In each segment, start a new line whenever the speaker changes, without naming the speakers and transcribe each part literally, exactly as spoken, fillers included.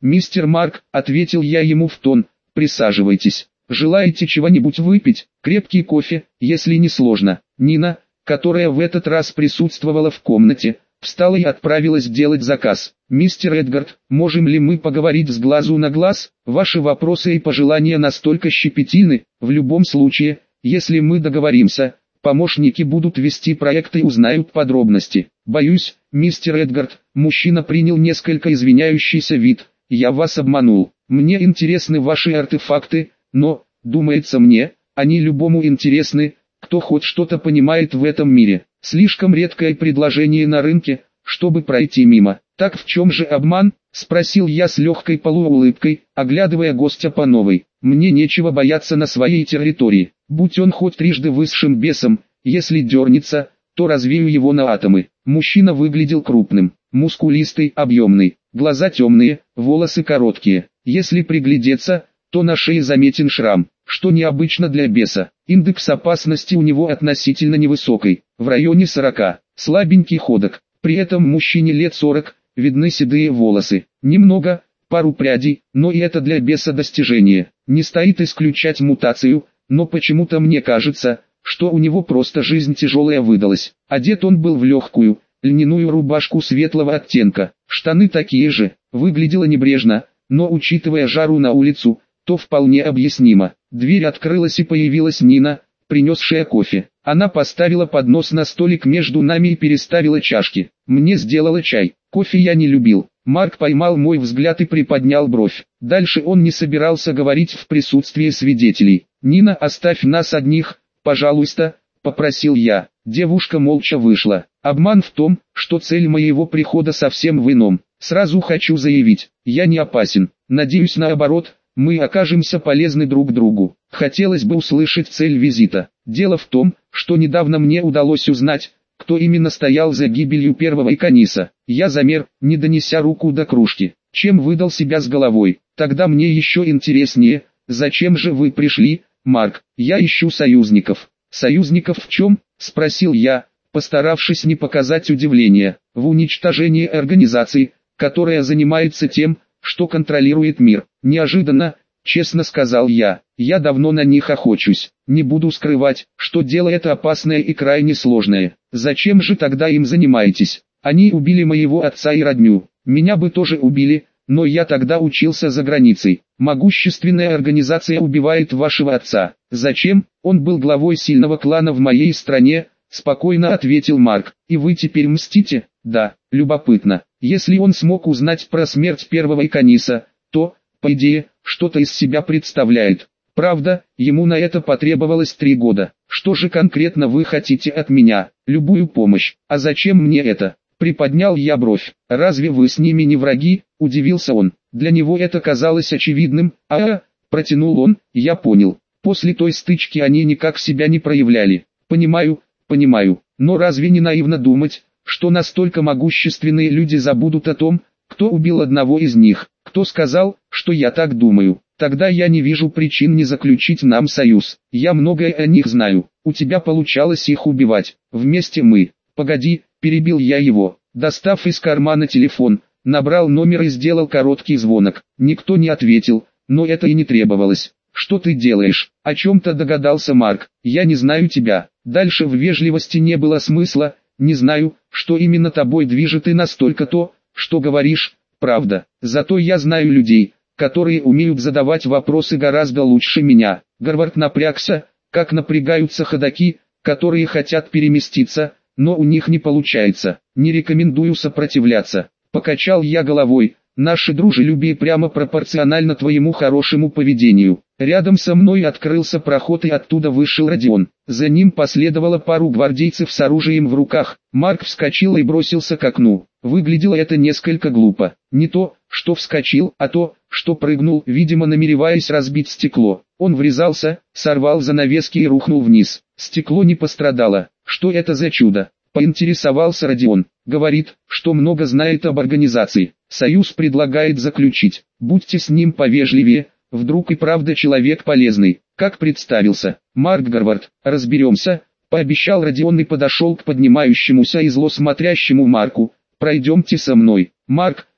«Мистер Марк», — ответил я ему в тон, — «присаживайтесь. Желаете чего-нибудь выпить? Крепкий кофе, если не сложно». Нина, которая в этот раз присутствовала в комнате, встала и отправилась делать заказ. «Мистер Эдгард, можем ли мы поговорить с глазу на глаз? Ваши вопросы и пожелания настолько щепетильны. В любом случае, если мы договоримся, помощники будут вести проект и узнают подробности». «Боюсь, мистер Эдгард», мужчина принял несколько извиняющийся вид, — «я вас обманул. Мне интересны ваши артефакты, но, думается мне, они любому интересны, кто хоть что-то понимает в этом мире. Слишком редкое предложение на рынке, чтобы пройти мимо». «Так в чем же обман?» — спросил я с легкой полуулыбкой, оглядывая гостя по новой. «Мне нечего бояться на своей территории. Будь он хоть трижды высшим бесом, если дернется, то развею его на атомы». Мужчина выглядел крупным, мускулистый, объемный, глаза темные, волосы короткие. Если приглядеться, то на шее заметен шрам, что необычно для беса. Индекс опасности у него относительно невысокий, в районе сорока, слабенький ходок. При этом мужчине лет сорок, видны седые волосы, немного, пару прядей, но и это для беса достижение. Не стоит исключать мутацию, но почему-то мне кажется, что у него просто жизнь тяжелая выдалась. Одет он был в легкую, льняную рубашку светлого оттенка, штаны такие же. Выглядело небрежно, но учитывая жару на улицу, то вполне объяснимо. Дверь открылась и появилась Нина, принесшая кофе. Она поставила поднос на столик между нами и переставила чашки. Мне сделала чай. Кофе я не любил. Марк поймал мой взгляд и приподнял бровь. Дальше он не собирался говорить в присутствии свидетелей. «Нина, оставь нас одних, пожалуйста», — попросил я. Девушка молча вышла. Обман в том, что цель моего прихода совсем в ином. Сразу хочу заявить, я не опасен. Надеюсь, наоборот, мы окажемся полезны друг другу. Хотелось бы услышать цель визита. Дело в том, что недавно мне удалось узнать, кто именно стоял за гибелью первого Иканиса. Я замер, не донеся руку до кружки, чем выдал себя с головой. Тогда мне еще интереснее, зачем же вы пришли, Марк? Я ищу союзников. Союзников в чем? Спросил я, постаравшись не показать удивления. В уничтожении организации, которая занимается тем, что контролирует мир. Неожиданно, честно сказал я, я давно на них охочусь. Не буду скрывать, что дело это опасное и крайне сложное. Зачем же тогда им занимаетесь? Они убили моего отца и родню. Меня бы тоже убили, но я тогда учился за границей. Могущественная организация убивает вашего отца. Зачем? Он был главой сильного клана в моей стране, спокойно ответил Марк. И вы теперь мстите? Да, любопытно. Если он смог узнать про смерть первого Иканиса, то, по идее, что-то из себя представляет. Правда, ему на это потребовалось три года. Что же конкретно вы хотите от меня? Любую помощь. А зачем мне это? Приподнял я бровь. Разве вы с ними не враги? Удивился он. Для него это казалось очевидным. А-а, протянул он, я понял. После той стычки они никак себя не проявляли. Понимаю, понимаю. Но разве не наивно думать, что настолько могущественные люди забудут о том, кто убил одного из них? Кто сказал, что я так думаю? Тогда я не вижу причин не заключить нам союз. Я многое о них знаю. У тебя получалось их убивать. Вместе мы. Погоди, перебил я его. Достав из кармана телефон, набрал номер и сделал короткий звонок. Никто не ответил, но это и не требовалось. «Что ты делаешь?» — о чем-то догадался Марк. «Я не знаю тебя». Дальше в вежливости не было смысла. «Не знаю, что именно тобой движет, и настолько то, что говоришь, правда. Зато я знаю людей, которые умеют задавать вопросы гораздо лучше меня». Гарвард напрягся, как напрягаются ходаки, которые хотят переместиться, но у них не получается. «Не рекомендую сопротивляться». Покачал я головой. «Наше дружелюбие прямо пропорционально твоему хорошему поведению». Рядом со мной открылся проход, и оттуда вышел Родион. За ним последовала пару гвардейцев с оружием в руках. Марк вскочил и бросился к окну. Выглядело это несколько глупо. Не то, что вскочил, а то, что прыгнул, видимо намереваясь разбить стекло. Он врезался, сорвал занавески и рухнул вниз. Стекло не пострадало. Что это за чудо? Поинтересовался Родион. Говорит, что много знает об организации. Союз предлагает заключить. Будьте с ним повежливее. Вдруг и правда человек полезный. Как представился? Марк Гарвард. Разберемся, пообещал Родион и подошел к поднимающемуся и зло смотрящему Марку. Пройдемте со мной. Марк,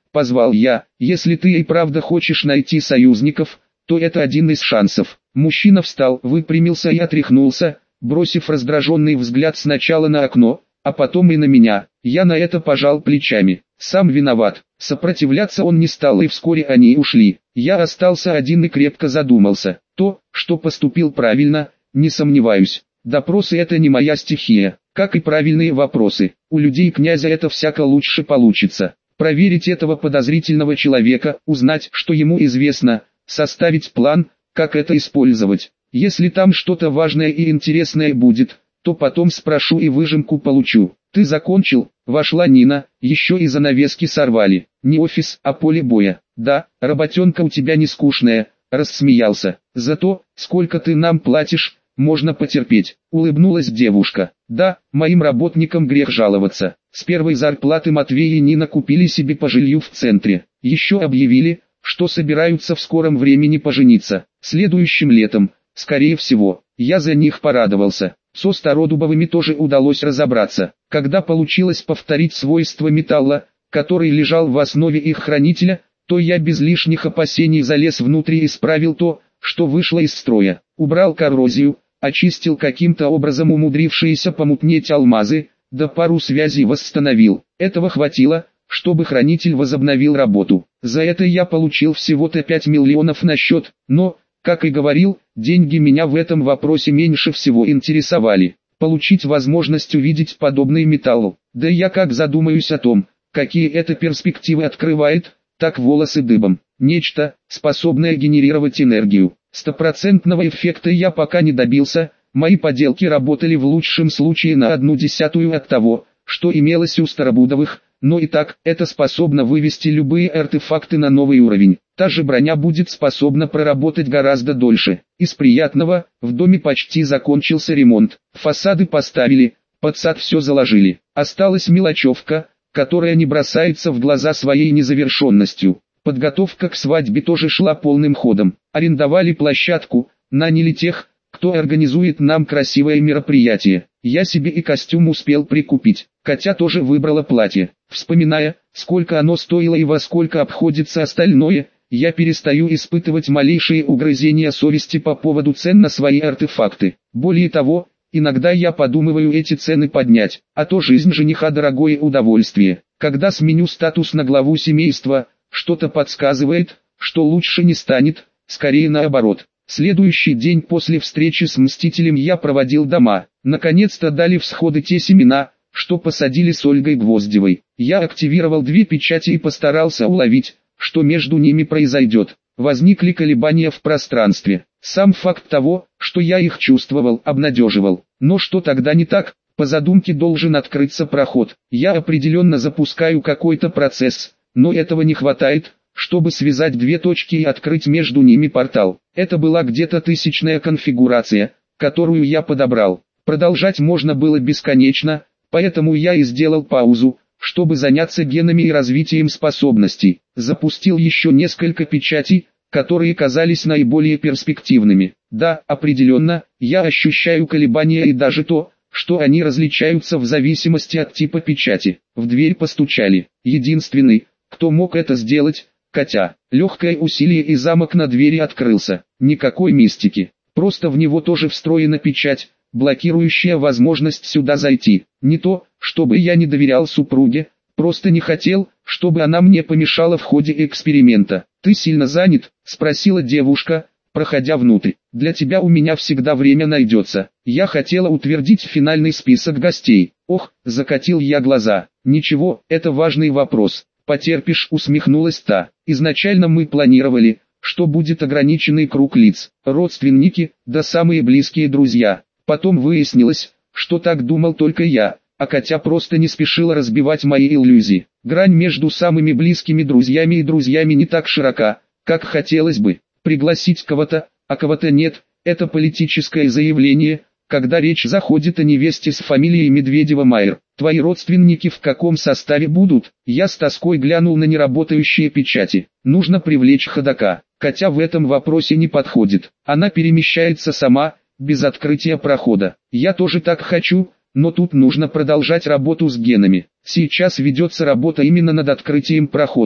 позвал я. Если ты и правда хочешь найти союзников, то это один из шансов. Мужчина встал, выпрямился и отряхнулся, бросив раздраженный взгляд сначала на окно, а потом и на меня. Я на это пожал плечами. Сам виноват. Сопротивляться он не стал, и вскоре они ушли. Я остался один и крепко задумался. То, что поступил правильно, не сомневаюсь. Допросы — это не моя стихия, как и правильные вопросы. У людей князя это всяко лучше получится. Проверить этого подозрительного человека, узнать, что ему известно, составить план, как это использовать. Если там что-то важное и интересное будет, то потом спрошу и выжимку получу. «Ты закончил?» — вошла Нина, еще и занавески сорвали. «Не офис, а поле боя». «Да, работенка у тебя не скучная», — рассмеялся. «Зато, сколько ты нам платишь, можно потерпеть», — улыбнулась девушка. «Да, моим работникам грех жаловаться. С первой зарплаты Матвей и Нина купили себе по жилью в центре. Еще объявили, что собираются в скором времени пожениться. Следующим летом, скорее всего. Я за них порадовался. Со Стародубовыми тоже удалось разобраться. Когда получилось повторить свойства металла, который лежал в основе их хранителя, то я без лишних опасений залез внутрь и исправил то, что вышло из строя. Убрал коррозию, очистил каким-то образом умудрившиеся помутнеть алмазы, да пару связей восстановил. Этого хватило, чтобы хранитель возобновил работу. За это я получил всего-то пять миллионов на счет, но, как и говорил, деньги меня в этом вопросе меньше всего интересовали. Получить возможность увидеть подобный металл. Да я как задумаюсь о том, какие это перспективы открывает, так волосы дыбом. Нечто, способное генерировать энергию. Стопроцентного эффекта я пока не добился, мои поделки работали в лучшем случае на одну десятую от того, что имелось у Старобудовых, но и так, это способно вывести любые артефакты на новый уровень. Та же броня будет способна проработать гораздо дольше. Из приятного, в доме почти закончился ремонт. Фасады поставили, под сад все заложили. Осталась мелочевка, которая не бросается в глаза своей незавершенностью. Подготовка к свадьбе тоже шла полным ходом. Арендовали площадку, наняли тех, кто организует нам красивое мероприятие. Я себе и костюм успел прикупить. Катя тоже выбрала платье. Вспоминая, сколько оно стоило и во сколько обходится остальное, я перестаю испытывать малейшие угрызения совести по поводу цен на свои артефакты. Более того, иногда я подумываю эти цены поднять, а то жизнь жениха дорогое удовольствие. Когда сменю статус на главу семейства, что-то подсказывает, что лучше не станет, скорее наоборот. Следующий день после встречи с Мстителем я проводил дома. Наконец-то дали всходы те семена, что посадили с Ольгой Гвоздевой. Я активировал две печати и постарался уловить, что между ними произойдет. Возникли колебания в пространстве. Сам факт того, что я их чувствовал, обнадеживал. Но что тогда не так? По задумке должен открыться проход. Я определенно запускаю какой-то процесс, но этого не хватает, чтобы связать две точки и открыть между ними портал. Это была где-то тысячная конфигурация, которую я подобрал. Продолжать можно было бесконечно, поэтому я и сделал паузу, чтобы заняться генами и развитием способностей. Запустил еще несколько печатей, которые казались наиболее перспективными. Да, определенно, я ощущаю колебания и даже то, что они различаются в зависимости от типа печати. В дверь постучали. Единственный, кто мог это сделать, Катя. Легкое усилие и замок на двери открылся. Никакой мистики. Просто в него тоже встроена печать, блокирующая возможность сюда зайти. Не то, чтобы я не доверял супруге, просто не хотел, чтобы она мне помешала в ходе эксперимента. «Ты сильно занят?» – спросила девушка, проходя внутрь. «Для тебя у меня всегда время найдется. Я хотела утвердить финальный список гостей». «Ох», – закатил я глаза. «Ничего, это важный вопрос. Потерпишь», – усмехнулась та. «Изначально мы планировали, что будет ограниченный круг лиц, родственники, да самые близкие друзья. Потом выяснилось, что так думал только я, а Катя просто не спешила разбивать мои иллюзии. Грань между самыми близкими друзьями и друзьями не так широка, как хотелось бы. Пригласить кого-то, а кого-то нет, это политическое заявление, когда речь заходит о невесте с фамилией Медведева-Майер. Твои родственники в каком составе будут? Я с тоской глянул на неработающие печати. Нужно привлечь ходока. Катя в этом вопросе не подходит. Она перемещается сама, без открытия прохода. Я тоже так хочу, но тут нужно продолжать работу с генами. Сейчас ведется работа именно над открытием проходов.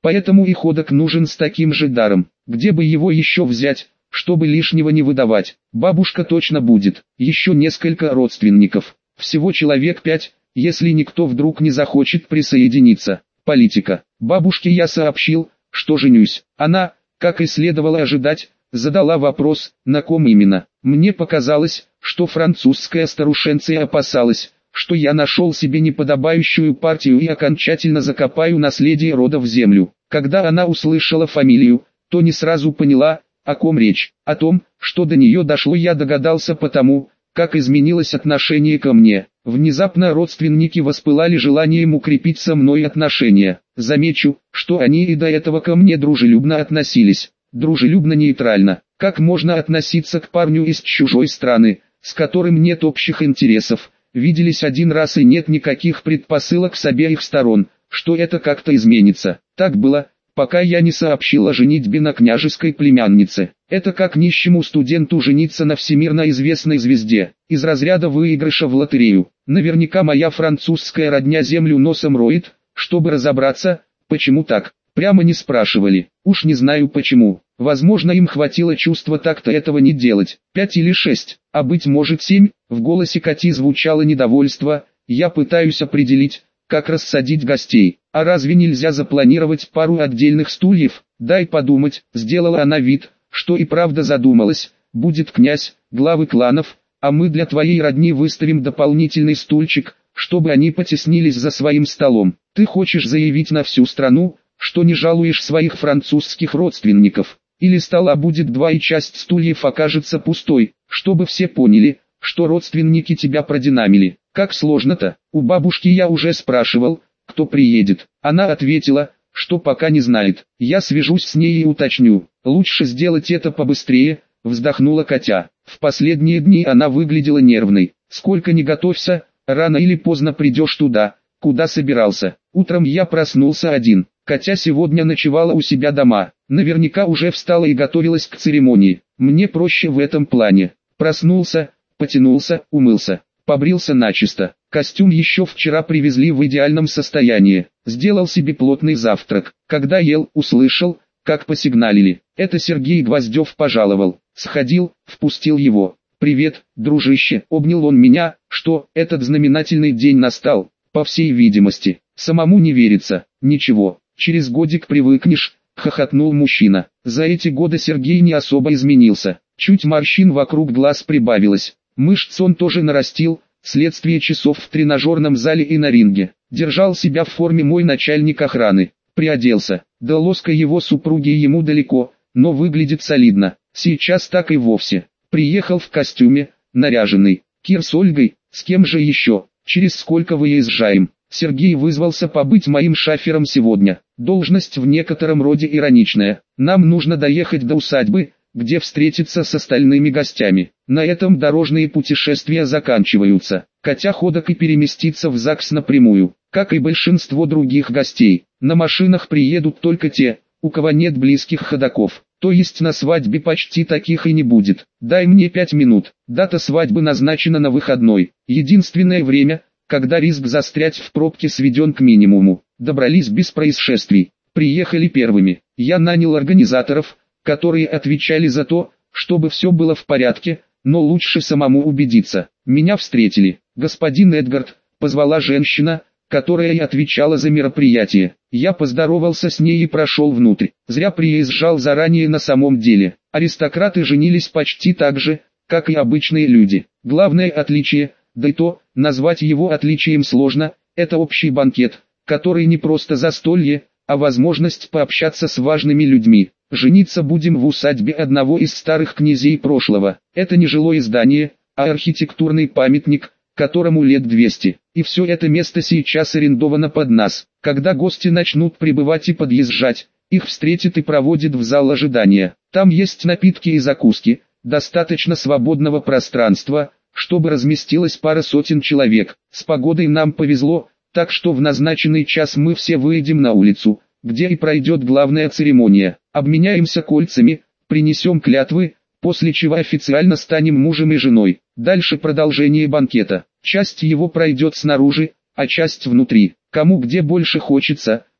Поэтому и ходок нужен с таким же даром. Где бы его еще взять, чтобы лишнего не выдавать? Бабушка точно будет. Еще несколько родственников. Всего человек пять, если никто вдруг не захочет присоединиться. Политика. Бабушке я сообщил, что женюсь. Она, как и следовало ожидать, задала вопрос, на ком именно. Мне показалось, что французская старушенция опасалась, что я нашел себе неподобающую партию и окончательно закопаю наследие рода в землю. Когда она услышала фамилию, то не сразу поняла, о ком речь. О том, что до нее дошло, я догадался потому, как изменилось отношение ко мне. Внезапно родственники воспылали желанием укрепить со мной отношения. Замечу, что они и до этого ко мне дружелюбно относились. Дружелюбно-нейтрально. Как можно относиться к парню из чужой страны, с которым нет общих интересов? Виделись один раз и нет никаких предпосылок с обеих сторон, что это как-то изменится. Так было, пока я не сообщил о женитьбе на княжеской племяннице. Это как нищему студенту жениться на всемирно известной звезде, из разряда выигрыша в лотерею. Наверняка моя французская родня землю носом роет, чтобы разобраться, почему так. Прямо не спрашивали, уж не знаю почему. Возможно, им хватило чувства так-то этого не делать. Пять или шесть, а быть может семь. В голосе Кати звучало недовольство. Я пытаюсь определить, как рассадить гостей. А разве нельзя запланировать пару отдельных стульев? Дай подумать. Сделала она вид, что и правда задумалась. Будет князь, главы кланов, а мы для твоей родни выставим дополнительный стульчик, чтобы они потеснились за своим столом. Ты хочешь заявить на всю страну, что не жалуешь своих французских родственников? Или стола будет два и часть стульев окажется пустой, чтобы все поняли, что родственники тебя продинамили? Как сложно-то? У бабушки я уже спрашивал, кто приедет. Она ответила, что пока не знает. Я свяжусь с ней и уточню. Лучше сделать это побыстрее, вздохнула Катя. В последние дни она выглядела нервной. Сколько ни готовься, рано или поздно придешь туда, куда собирался. Утром я проснулся один. Катя сегодня ночевала у себя дома. Наверняка уже встала и готовилась к церемонии. Мне проще в этом плане. Проснулся, потянулся, умылся, побрился начисто. Костюм еще вчера привезли в идеальном состоянии. Сделал себе плотный завтрак. Когда ел, услышал, как посигналили. Это Сергей Гвоздев пожаловал. Сходил, впустил его. «Привет, дружище», обнял он меня. Что, этот знаменательный день настал? По всей видимости. Самому не верится. Ничего, через годик привыкнешь, хохотнул мужчина. За эти годы Сергей не особо изменился. Чуть морщин вокруг глаз прибавилось. Мышц он тоже нарастил, следствие часов в тренажерном зале и на ринге. Держал себя в форме мой начальник охраны. Приоделся. До лоска его супруги ему далеко, но выглядит солидно. Сейчас так и вовсе. Приехал в костюме, наряженный. Кир с Ольгой, с кем же еще? Через сколько выезжаем? Сергей вызвался побыть моим шафером сегодня. Должность в некотором роде ироничная. Нам нужно доехать до усадьбы, где встретиться с остальными гостями. На этом дорожные путешествия заканчиваются. Катя ходок и переместится в ЗАГС напрямую, как и большинство других гостей. На машинах приедут только те, у кого нет близких ходоков. То есть на свадьбе почти таких и не будет. Дай мне пять минут. Дата свадьбы назначена на выходной. Единственное время, когда риск застрять в пробке сведен к минимуму. Добрались без происшествий. Приехали первыми. Я нанял организаторов, которые отвечали за то, чтобы все было в порядке, но лучше самому убедиться. Меня встретили. Господин Эдгард, позвала женщина, которая и отвечала за мероприятие. Я поздоровался с ней и прошел внутрь. Зря приезжал заранее на самом деле. Аристократы женились почти так же, как и обычные люди. Главное отличие, да и то, назвать его отличием сложно, это общий банкет, который не просто застолье, а возможность пообщаться с важными людьми. Жениться будем в усадьбе одного из старых князей прошлого. Это не жилое здание, а архитектурный памятник, которому лет двести. И все это место сейчас арендовано под нас. Когда гости начнут прибывать и подъезжать, их встретят и проводят в зал ожидания. Там есть напитки и закуски, достаточно свободного пространства, чтобы разместилась пара сотен человек. С погодой нам повезло, так что в назначенный час мы все выйдем на улицу, где и пройдет главная церемония. Обменяемся кольцами, принесем клятвы, после чего официально станем мужем и женой. Дальше продолжение банкета. Часть его пройдет снаружи, а часть внутри. Кому где больше хочется,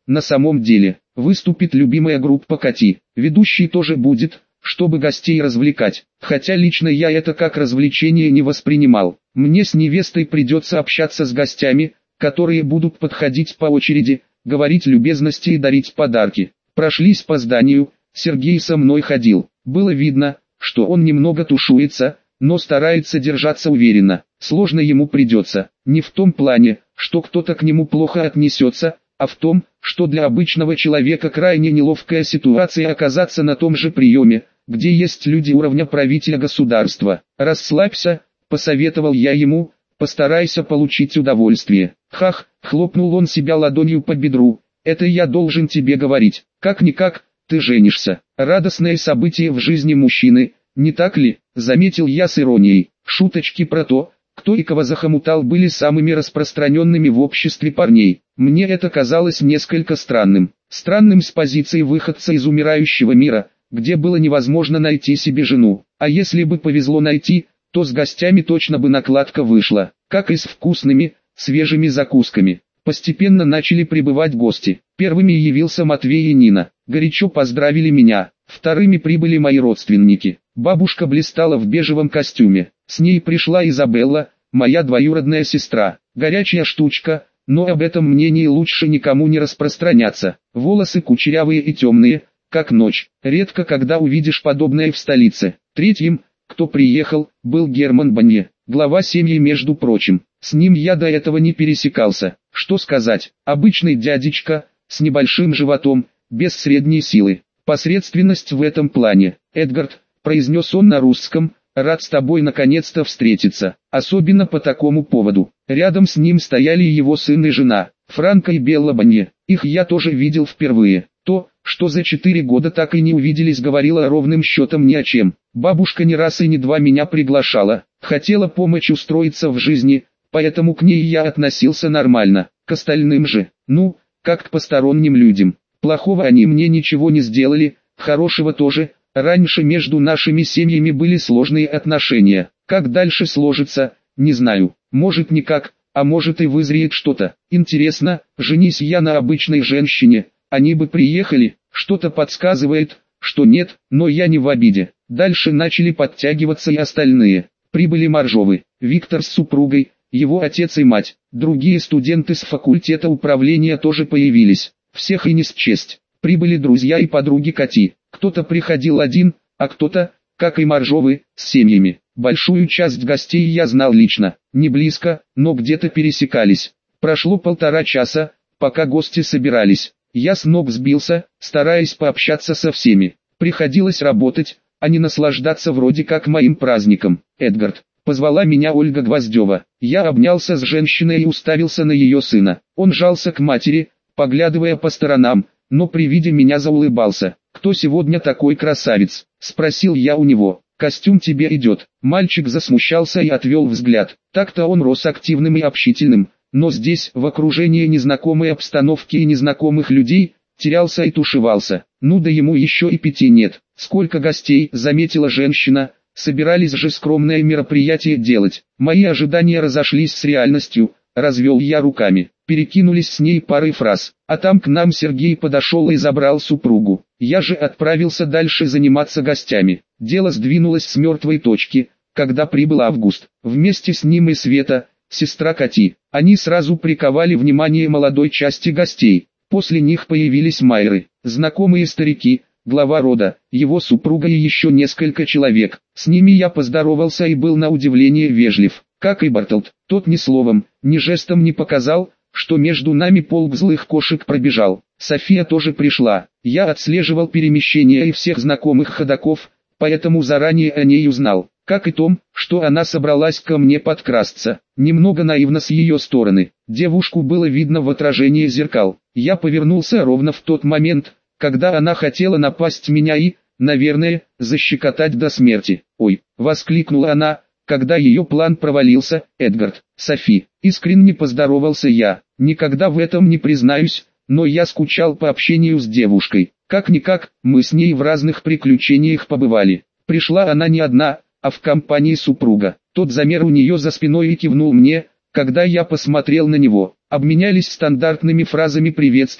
На самом деле, выступит любимая группа Кати, ведущий тоже будет, чтобы гостей развлекать, хотя лично я это как развлечение не воспринимал. Мне с невестой придется общаться с гостями, которые будут подходить по очереди, говорить любезности и дарить подарки. Прошлись по зданию, Сергей со мной ходил. Было видно, что он немного тушуется, но старается держаться уверенно. Сложно ему придется, не в том плане, что кто-то к нему плохо отнесется, а в том, что для обычного человека крайне неловкая ситуация оказаться на том же приеме, где есть люди уровня правителя государства. «Расслабься», — посоветовал я ему, — «постарайся получить удовольствие». «Хах», — хлопнул он себя ладонью по бедру, — «это я должен тебе говорить. Как-никак, ты женишься. Радостное событие в жизни мужчины, не так ли?» Заметил я с иронией. Шуточки про то, кто и кого захомутал, были самыми распространенными в обществе парней. Мне это казалось несколько странным. Странным с позиции выходца из умирающего мира, где было невозможно найти себе жену. А если бы повезло найти, то с гостями точно бы накладка вышла, как и с вкусными, свежими закусками. Постепенно начали прибывать гости. Первыми явился Матвей и Нина. Горячо поздравили меня. Вторыми прибыли мои родственники. Бабушка блистала в бежевом костюме. С ней пришла Изабелла, моя двоюродная сестра. Горячая штучка, но об этом мнении лучше никому не распространяться. Волосы кучерявые и темные, как ночь. Редко когда увидишь подобное в столице. Третьим, кто приехал, был Герман Банье, глава семьи между прочим. С ним я до этого не пересекался. Что сказать, обычный дядечка, с небольшим животом, без средней силы. Посредственность в этом плане. «Эдгард», — произнес он на русском, — «рад с тобой наконец-то встретиться, особенно по такому поводу». Рядом с ним стояли его сын и жена, Франко и Белла Банье. Их я тоже видел впервые. То, что за четыре года так и не увиделись, говорило ровным счетом ни о чем. Бабушка не раз и не два меня приглашала, хотела помочь устроиться в жизни, поэтому к ней я относился нормально. К остальным же, ну, как к посторонним людям. Плохого они мне ничего не сделали, хорошего тоже. Раньше между нашими семьями были сложные отношения. Как дальше сложится, не знаю. Может никак, а может и вызреет что-то. Интересно, женись я на обычной женщине, они бы приехали? Что-то подсказывает, что нет, но я не в обиде. Дальше начали подтягиваться и остальные. Прибыли Моржовы, Виктор с супругой, его отец и мать. Другие студенты с факультета управления тоже появились. Всех и не счесть. Прибыли друзья и подруги Кати. Кто-то приходил один, а кто-то, как и Моржовы, с семьями. Большую часть гостей я знал лично, не близко, но где-то пересекались. Прошло полтора часа, пока гости собирались. Я с ног сбился, стараясь пообщаться со всеми. Приходилось работать, а не наслаждаться вроде как моим праздником. «Эдгард», — позвала меня Ольга Гвоздева. Я обнялся с женщиной и уставился на ее сына. Он жался к матери, поглядывая по сторонам, но при виде меня заулыбался. «Кто сегодня такой красавец?» — спросил я у него. «Костюм тебе идет». Мальчик засмущался и отвел взгляд. Так-то он рос активным и общительным, но здесь, в окружении незнакомой обстановки и незнакомых людей, терялся и тушевался. Ну да ему еще и пяти нет. «Сколько гостей», — заметила женщина, — «собирались же скромное мероприятие делать». Мои ожидания разошлись с реальностью, развел я руками. Перекинулись с ней парой фраз, а там к нам Сергей подошел и забрал супругу. Я же отправился дальше заниматься гостями. Дело сдвинулось с мертвой точки, когда прибыл Август. Вместе с ним и Света, сестра Кати. Они сразу приковали внимание молодой части гостей. После них появились Майры, знакомые старики, глава рода, его супруга и еще несколько человек. С ними я поздоровался и был на удивление вежлив. Как и Бартолд, тот ни словом, ни жестом не показал, что между нами полк злых кошек пробежал. София тоже пришла. Я отслеживал перемещения и всех знакомых ходоков, поэтому заранее о ней узнал. Как и том, что она собралась ко мне подкрасться. Немного наивно с ее стороны. Девушку было видно в отражении зеркал. Я повернулся ровно в тот момент, когда она хотела напасть меня и, наверное, защекотать до смерти. «Ой!» — воскликнула она, когда ее план провалился. «Эдгард, Софи», — искренне поздоровался я. Никогда в этом не признаюсь, но я скучал по общению с девушкой. Как-никак, мы с ней в разных приключениях побывали. Пришла она не одна, а в компании супруга. Тот замер у нее за спиной и кивнул мне, когда я посмотрел на него. Обменялись стандартными фразами приветствия.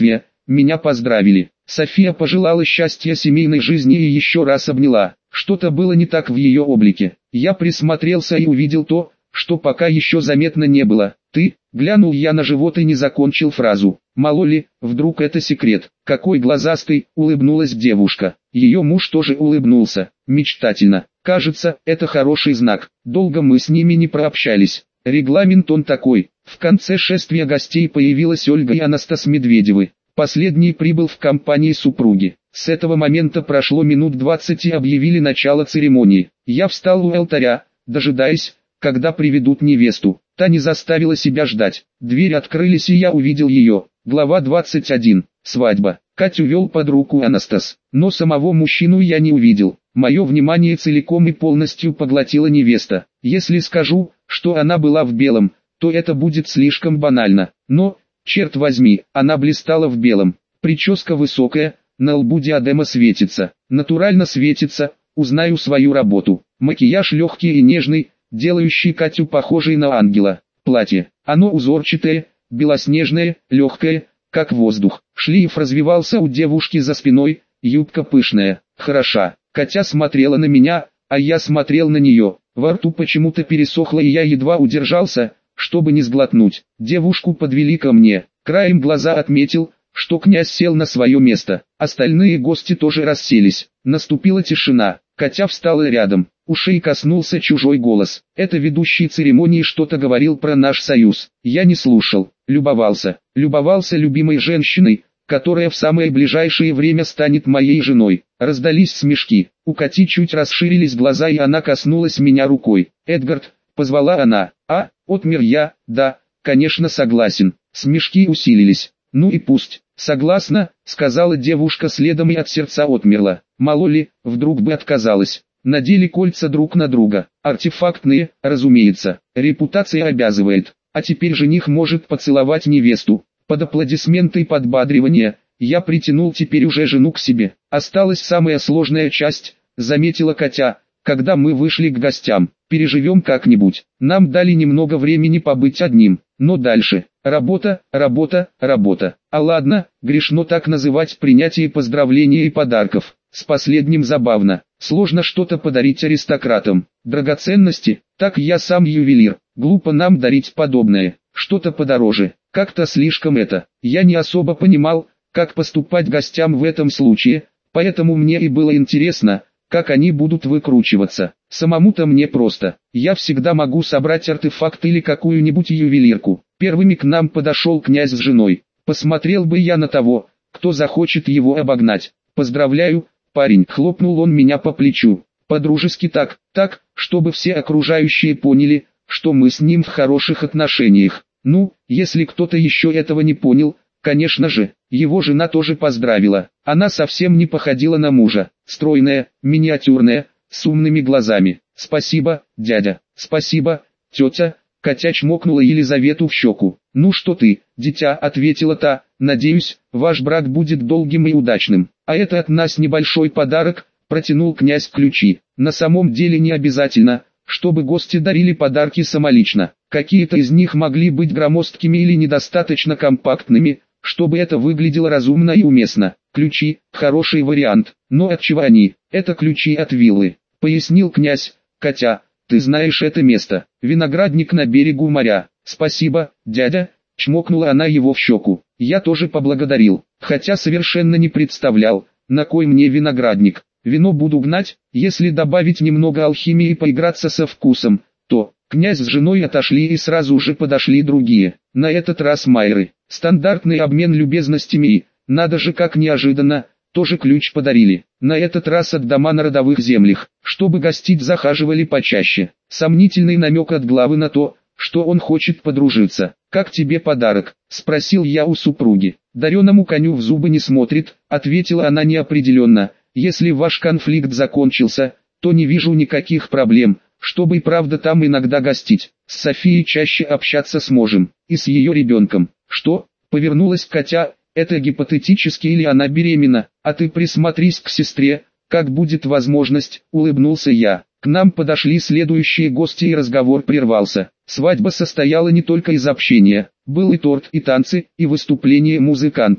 меня поздравили. София пожелала счастья семейной жизни и еще раз обняла. Что-то было не так в ее облике. Я присмотрелся и увидел то, что пока еще заметно не было. «Ты?» — глянул я на живот и не закончил фразу. «Мало ли, вдруг это секрет?» «Какой глазастый!» — улыбнулась девушка. Ее муж тоже улыбнулся, мечтательно. «Кажется, это хороший знак. Долго мы с ними не прообщались. Регламент он такой». В конце шествия гостей появилась Ольга и Анастас Медведевы. Последний прибыл в компании супруги. С этого момента прошло минут двадцать и объявили начало церемонии. Я встал у алтаря, дожидаясь, когда приведут невесту. Та не заставила себя ждать. Двери открылись и я увидел ее. Глава двадцать один. Свадьба. Катю вел под руку Анастас, но самого мужчину я не увидел. Мое внимание целиком и полностью поглотила невеста. Если скажу, что она была в белом, то это будет слишком банально. Но, черт возьми, она блистала в белом. Прическа высокая, на лбу диадема светится. Натурально светится, узнаю свою работу. Макияж легкий и нежный, делающий Катю похожей на ангела. Платье. Оно узорчатое, белоснежное, легкое, как воздух. Шлейф развивался у девушки за спиной, юбка пышная, хороша. Катя смотрела на меня, а я смотрел на нее. Во рту почему-то пересохло и я едва удержался, чтобы не сглотнуть. Девушку подвели ко мне. Краем глаза отметил, что князь сел на свое место. Остальные гости тоже расселись. Наступила тишина. Катя встала рядом. Ушей коснулся чужой голос. Это ведущий церемонии что-то говорил про наш союз. Я не слушал, любовался. Любовался любимой женщиной, которая в самое ближайшее время станет моей женой. Раздались смешки. У Кати чуть расширились глаза и она коснулась меня рукой. «Эдгард», — позвала она. «А, отмер я, да, конечно согласен». Смешки усилились. «Ну и пусть». «Согласна», — сказала девушка следом и от сердца отмерла. Мало ли, вдруг бы отказалась. Надели кольца друг на друга. Артефактные, разумеется. Репутация обязывает. А теперь жених может поцеловать невесту. Под аплодисменты и подбадривание, я притянул теперь уже жену к себе. Осталась самая сложная часть, заметила Катя, когда мы вышли к гостям. Переживем как-нибудь. Нам дали немного времени побыть одним. Но дальше. Работа, работа, работа. А ладно, грешно так называть принятие поздравления и подарков. С последним забавно. Сложно что-то подарить аристократам. Драгоценности, так я сам ювелир. Глупо нам дарить подобное. Что-то подороже. Как-то слишком это. Я не особо понимал, как поступать гостям в этом случае, поэтому мне и было интересно, как они будут выкручиваться. Самому-то мне просто. Я всегда могу собрать артефакт или какую-нибудь ювелирку. Первыми к нам подошел князь с женой. Посмотрел бы я на того, кто захочет его обогнать. Поздравляю, парень, хлопнул он меня по плечу. По-дружески так, так, чтобы все окружающие поняли, что мы с ним в хороших отношениях. Ну, если кто-то еще этого не понял, конечно же, его жена тоже поздравила. Она совсем не походила на мужа. Стройная, миниатюрная, с умными глазами. «Спасибо, дядя». «Спасибо, тетя». Катя чмокнула Елизавету в щеку. «Ну что ты, дитя», — ответила та, — «надеюсь, ваш брак будет долгим и удачным. А это от нас небольшой подарок», — протянул князь ключи. «На самом деле не обязательно, чтобы гости дарили подарки самолично. Какие-то из них могли быть громоздкими или недостаточно компактными, чтобы это выглядело разумно и уместно. Ключи – хороший вариант, но от чего они? Это ключи от виллы», – пояснил князь. «Катя, ты знаешь это место, виноградник на берегу моря». «Спасибо, дядя», – чмокнула она его в щеку. Я тоже поблагодарил, хотя совершенно не представлял, на кой мне виноградник. Вино буду гнать, если добавить немного алхимии и поиграться со вкусом, то... Князь с женой отошли и сразу же подошли другие, на этот раз майры. Стандартный обмен любезностями и, надо же как неожиданно, тоже ключ подарили. На этот раз от дома на родовых землях, чтобы гостить захаживали почаще. Сомнительный намек от главы на то, что он хочет подружиться. «Как тебе подарок?» – спросил я у супруги. «Дареному коню в зубы не смотрит», – ответила она неопределенно. «Если ваш конфликт закончился, то не вижу никаких проблем, чтобы и правда там иногда гостить. С Софией чаще общаться сможем, и с ее ребенком». «Что?» – повернулась Катя. «Это гипотетически или она беременна? А ты присмотрись к сестре, как будет возможность», – улыбнулся я. К нам подошли следующие гости и разговор прервался. Свадьба состояла не только из общения, был и торт, и танцы, и выступление музыкантов.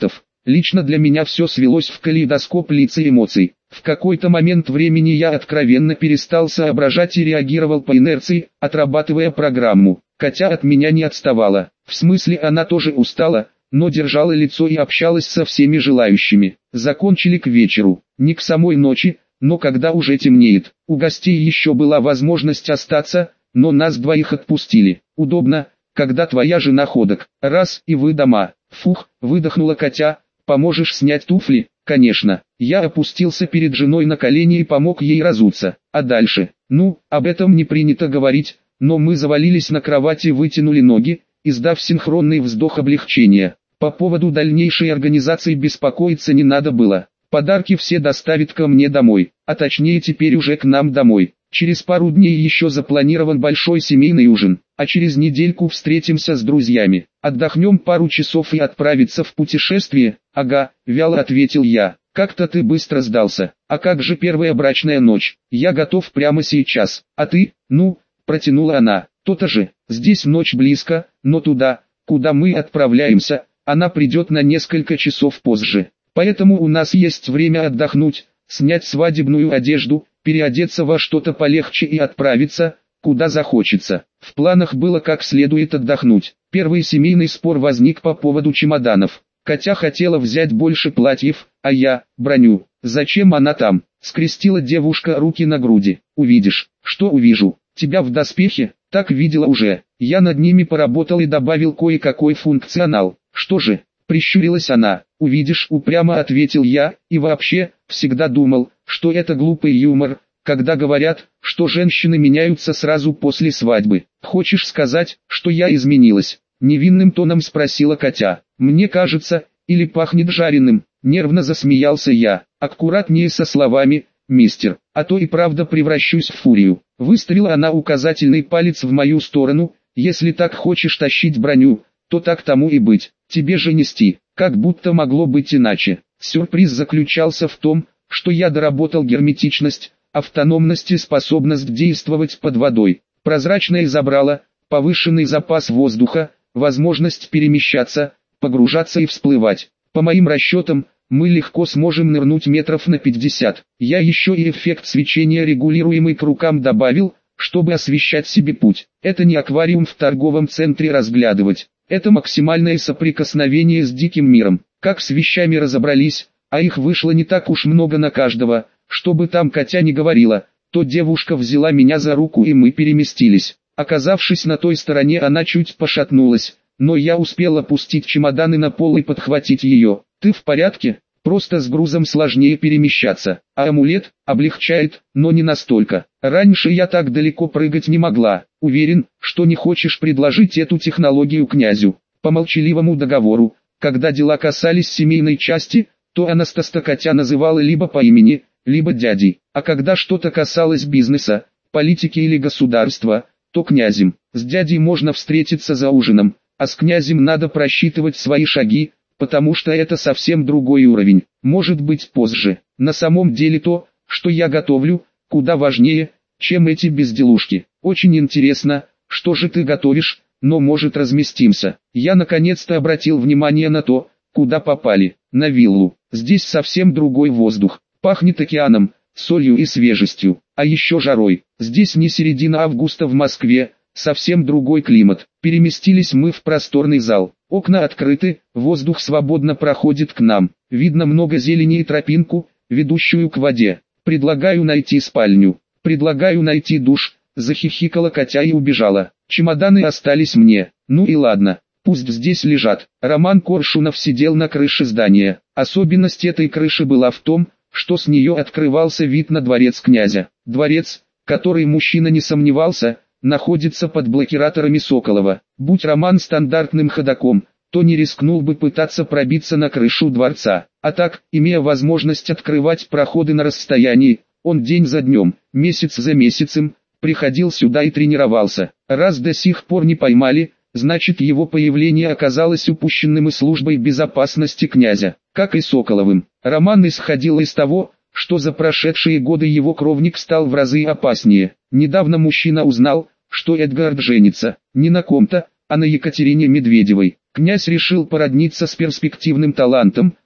Лично для меня все свелось в калейдоскоп лиц и эмоций. В какой-то момент времени я откровенно перестал соображать и реагировал по инерции, отрабатывая программу. Катя от меня не отставала. В смысле, она тоже устала, но держала лицо и общалась со всеми желающими. Закончили к вечеру, не к самой ночи, но когда уже темнеет. У гостей еще была возможность остаться, но нас двоих отпустили. Удобно, когда твоя жена ходок. Раз и вы дома. Фух, выдохнула Катя. Поможешь снять туфли? Конечно. Я опустился перед женой на колени и помог ей разуться. А дальше? Ну, об этом не принято говорить, но мы завалились на кровати и вытянули ноги, издав синхронный вздох облегчения. По поводу дальнейшей организации беспокоиться не надо было. Подарки все доставят ко мне домой, а точнее теперь уже к нам домой. Через пару дней еще запланирован большой семейный ужин, а через недельку встретимся с друзьями. Отдохнем пару часов и отправиться в путешествие. Ага, вяло ответил я. Как-то ты быстро сдался. А как же первая брачная ночь? Я готов прямо сейчас. А ты? Ну, протянула она. То-то же. Здесь ночь близко, но туда, куда мы отправляемся, она придет на несколько часов позже. Поэтому у нас есть время отдохнуть, снять свадебную одежду, переодеться во что-то полегче и отправиться, куда захочется. В планах было как следует отдохнуть. Первый семейный спор возник по поводу чемоданов. Катя хотела взять больше платьев, а я – броню. Зачем она там? Скрестила девушка руки на груди. Увидишь. Что увижу? Тебя в доспехе? Так видела уже. Я над ними поработал и добавил кое-какой функционал. Что же? Прищурилась она. Увидишь, упрямо ответил я, и вообще, всегда думал, что это глупый юмор, когда говорят, что женщины меняются сразу после свадьбы. Хочешь сказать, что я изменилась? Невинным тоном спросила Катя. Мне кажется, или пахнет жареным, нервно засмеялся я. Аккуратнее со словами, мистер, а то и правда превращусь в фурию. Выставила она указательный палец в мою сторону. Если так хочешь тащить броню, то так тому и быть, тебе же нести, как будто могло быть иначе. Сюрприз заключался в том, что я доработал герметичность, автономность и способность действовать под водой. Прозрачное забрало, повышенный запас воздуха, возможность перемещаться, погружаться и всплывать. По моим расчетам, мы легко сможем нырнуть метров на пятьдесят. Я еще и эффект свечения, регулируемый к рукам, добавил, чтобы освещать себе путь. Это не аквариум в торговом центре разглядывать. Это максимальное соприкосновение с диким миром. Как с вещами разобрались, а их вышло не так уж много на каждого, чтобы там Катя не говорила, то девушка взяла меня за руку и мы переместились. Оказавшись на той стороне, она чуть пошатнулась, но я успел опустить чемоданы на пол и подхватить ее. Ты в порядке? Просто с грузом сложнее перемещаться, а амулет облегчает, но не настолько. Раньше я так далеко прыгать не могла. Уверен, что не хочешь предложить эту технологию князю. По молчаливому договору, когда дела касались семейной части, то Анастаса Катя называла либо по имени, либо дядей, а когда что-то касалось бизнеса, политики или государства, то князем. С дядей можно встретиться за ужином, а с князем надо просчитывать свои шаги, потому что это совсем другой уровень. Может быть позже. На самом деле то, что я готовлю, куда важнее, чем эти безделушки. Очень интересно, что же ты готовишь, но может разместимся. Я наконец-то обратил внимание на то, куда попали. На виллу. Здесь совсем другой воздух. Пахнет океаном, солью и свежестью, а еще жарой. Здесь не середина августа в Москве, совсем другой климат. Переместились мы в просторный зал. Окна открыты, воздух свободно проходит к нам. Видно много зелени и тропинку, ведущую к воде. Предлагаю найти спальню. Предлагаю найти душ. Захихикала Катя и убежала. Чемоданы остались мне. Ну и ладно, пусть здесь лежат. Роман Коршунов сидел на крыше здания. Особенность этой крыши была в том, что с нее открывался вид на дворец князя. Дворец, который мужчина не сомневался, находится под блокираторами Соколова. Будь Роман стандартным ходоком, то не рискнул бы пытаться пробиться на крышу дворца. А так, имея возможность открывать проходы на расстоянии, он день за днем, месяц за месяцем, приходил сюда и тренировался. Раз до сих пор не поймали, значит его появление оказалось упущенным и службой безопасности князя, как и Соколовым. Роман исходил из того, что за прошедшие годы его кровник стал в разы опаснее. Недавно мужчина узнал, что Эдгард женится не на ком-то, а на Екатерине Медведевой. Князь решил породниться с перспективным талантом,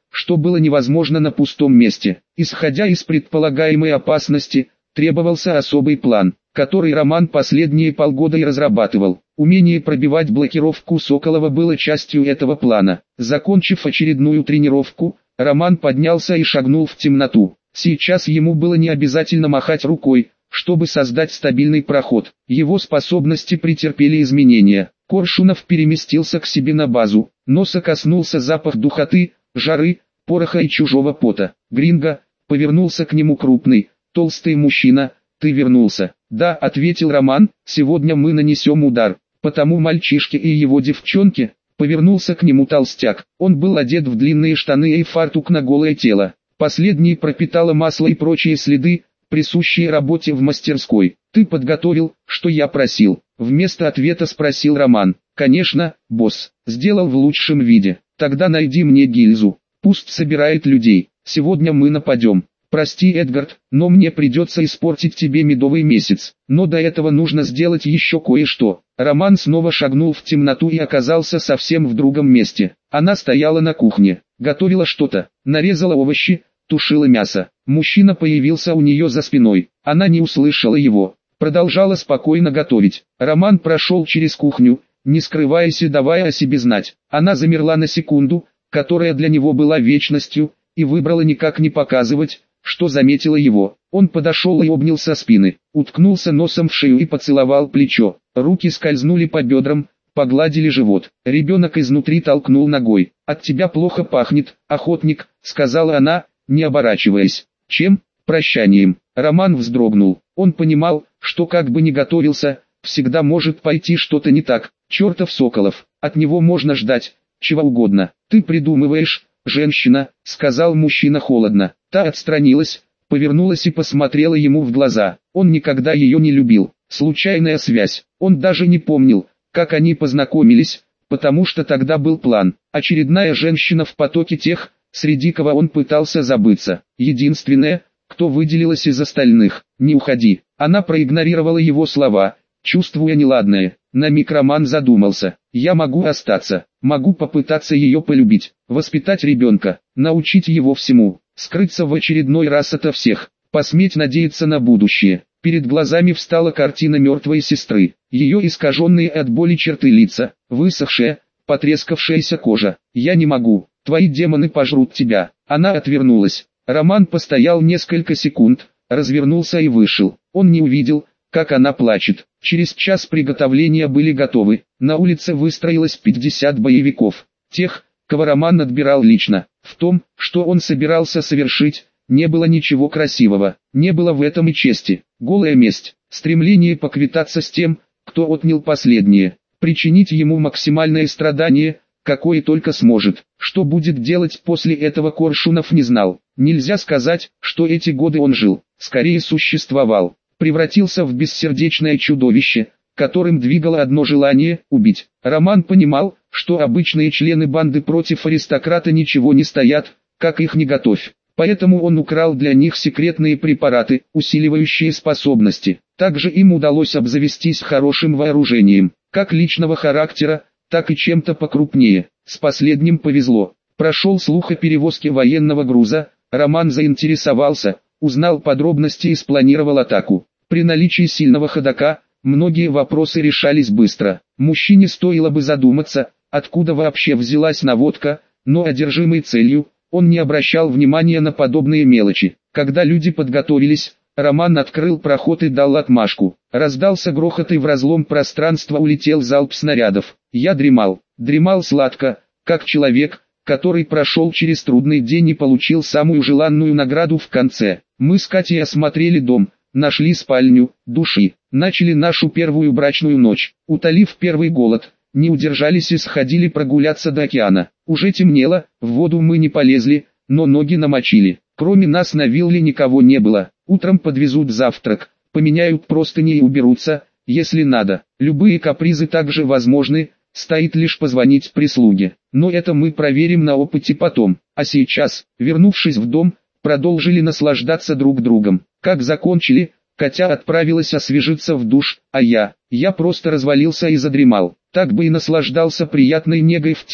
что было невозможно на пустом месте. Исходя из предполагаемой опасности, требовался особый план, который Роман последние полгода и разрабатывал. Умение пробивать блокировку Соколова было частью этого плана. Закончив очередную тренировку, Роман поднялся и шагнул в темноту. Сейчас ему было не обязательно махать рукой, чтобы создать стабильный проход. Его способности претерпели изменения. Коршунов переместился к себе на базу. Носа коснулся запах духоты, жары, пороха и чужого пота. Гринго, повернулся к нему крупный, толстый мужчина. «Ты вернулся?» «Да», — ответил Роман, — «сегодня мы нанесем удар, потому мальчишке и его девчонке». Повернулся к нему толстяк. Он был одет в длинные штаны и фартук на голое тело. Последние пропитало масло и прочие следы, присущие работе в мастерской. «Ты подготовил, что я просил?» Вместо ответа спросил Роман. «Конечно, босс, сделал в лучшем виде. Тогда найди мне гильзу. Пусть собирает людей. Сегодня мы нападем. Прости, Эдгард, но мне придется испортить тебе медовый месяц. Но до этого нужно сделать еще кое-что». Роман снова шагнул в темноту и оказался совсем в другом месте. Она стояла на кухне, готовила что-то, нарезала овощи, тушила мясо. Мужчина появился у нее за спиной. Она не услышала его, продолжала спокойно готовить. Роман прошел через кухню, не скрываясь и давая о себе знать. Она замерла на секунду, которая для него была вечностью, и выбрала никак не показывать, что заметила его. Он подошел и обнял со спины, уткнулся носом в шею и поцеловал плечо. Руки скользнули по бедрам, погладили живот. Ребенок изнутри толкнул ногой. «От тебя плохо пахнет, охотник», — сказала она, не оборачиваясь. «Чем?» «Прощанием». Роман вздрогнул. Он понимал, что как бы ни готовился, всегда может пойти что-то не так. Чертов Соколов, от него можно ждать чего угодно. «Ты придумываешь, женщина», — сказал мужчина холодно. Та отстранилась, повернулась и посмотрела ему в глаза. Он никогда ее не любил. Случайная связь. Он даже не помнил, как они познакомились, потому что тогда был план. Очередная женщина в потоке тех, среди кого он пытался забыться. Единственная, кто выделилась из остальных. «Не уходи». Она проигнорировала его слова, чувствуя неладное. На миг Роман задумался. «Я могу остаться, могу попытаться ее полюбить, воспитать ребенка, научить его всему, скрыться в очередной раз ото всех, посметь надеяться на будущее». Перед глазами встала картина мертвой сестры, ее искаженные от боли черты лица, высохшая, потрескавшаяся кожа. «Я не могу, твои демоны пожрут тебя». Она отвернулась. Роман постоял несколько секунд, развернулся и вышел. Он не увидел, как она плачет. Через час приготовления были готовы. На улице выстроилось пятьдесят боевиков. Тех, кого Роман отбирал лично. В том, что он собирался совершить, не было ничего красивого. Не было в этом и чести. Голая месть, стремление поквитаться с тем, кто отнял последнее. Причинить ему максимальное страдание, какое только сможет. Что будет делать после этого Коршунов не знал. Нельзя сказать, что эти годы он жил. Скорее существовал. Превратился в бессердечное чудовище, которым двигало одно желание – убить. Роман понимал, что обычные члены банды против аристократа ничего не стоят, как их не готовь. Поэтому он украл для них секретные препараты, усиливающие способности. Также им удалось обзавестись хорошим вооружением, как личного характера, так и чем-то покрупнее. С последним повезло. Прошел слух о перевозке военного груза, Роман заинтересовался, узнал подробности и спланировал атаку. При наличии сильного ходока, многие вопросы решались быстро. Мужчине стоило бы задуматься, откуда вообще взялась наводка, но одержимый целью, он не обращал внимания на подобные мелочи. Когда люди подготовились, Роман открыл проход и дал отмашку. Раздался грохот и в разлом пространства улетел залп снарядов. Я дремал, дремал сладко, как человек, который прошел через трудный день и получил самую желанную награду в конце. Мы с Катей осмотрели дом, нашли спальню, души, начали нашу первую брачную ночь. Утолив первый голод, не удержались и сходили прогуляться до океана. Уже темнело, в воду мы не полезли, но ноги намочили. Кроме нас на вилле никого не было. Утром подвезут завтрак, поменяют простыни и уберутся, если надо. Любые капризы также возможны, стоит лишь позвонить прислуге. Но это мы проверим на опыте потом. А сейчас, вернувшись в дом, продолжили наслаждаться друг другом. Как закончили, Катя отправилась освежиться в душ, а я, я просто развалился и задремал. Так бы и наслаждался приятной негой в теле,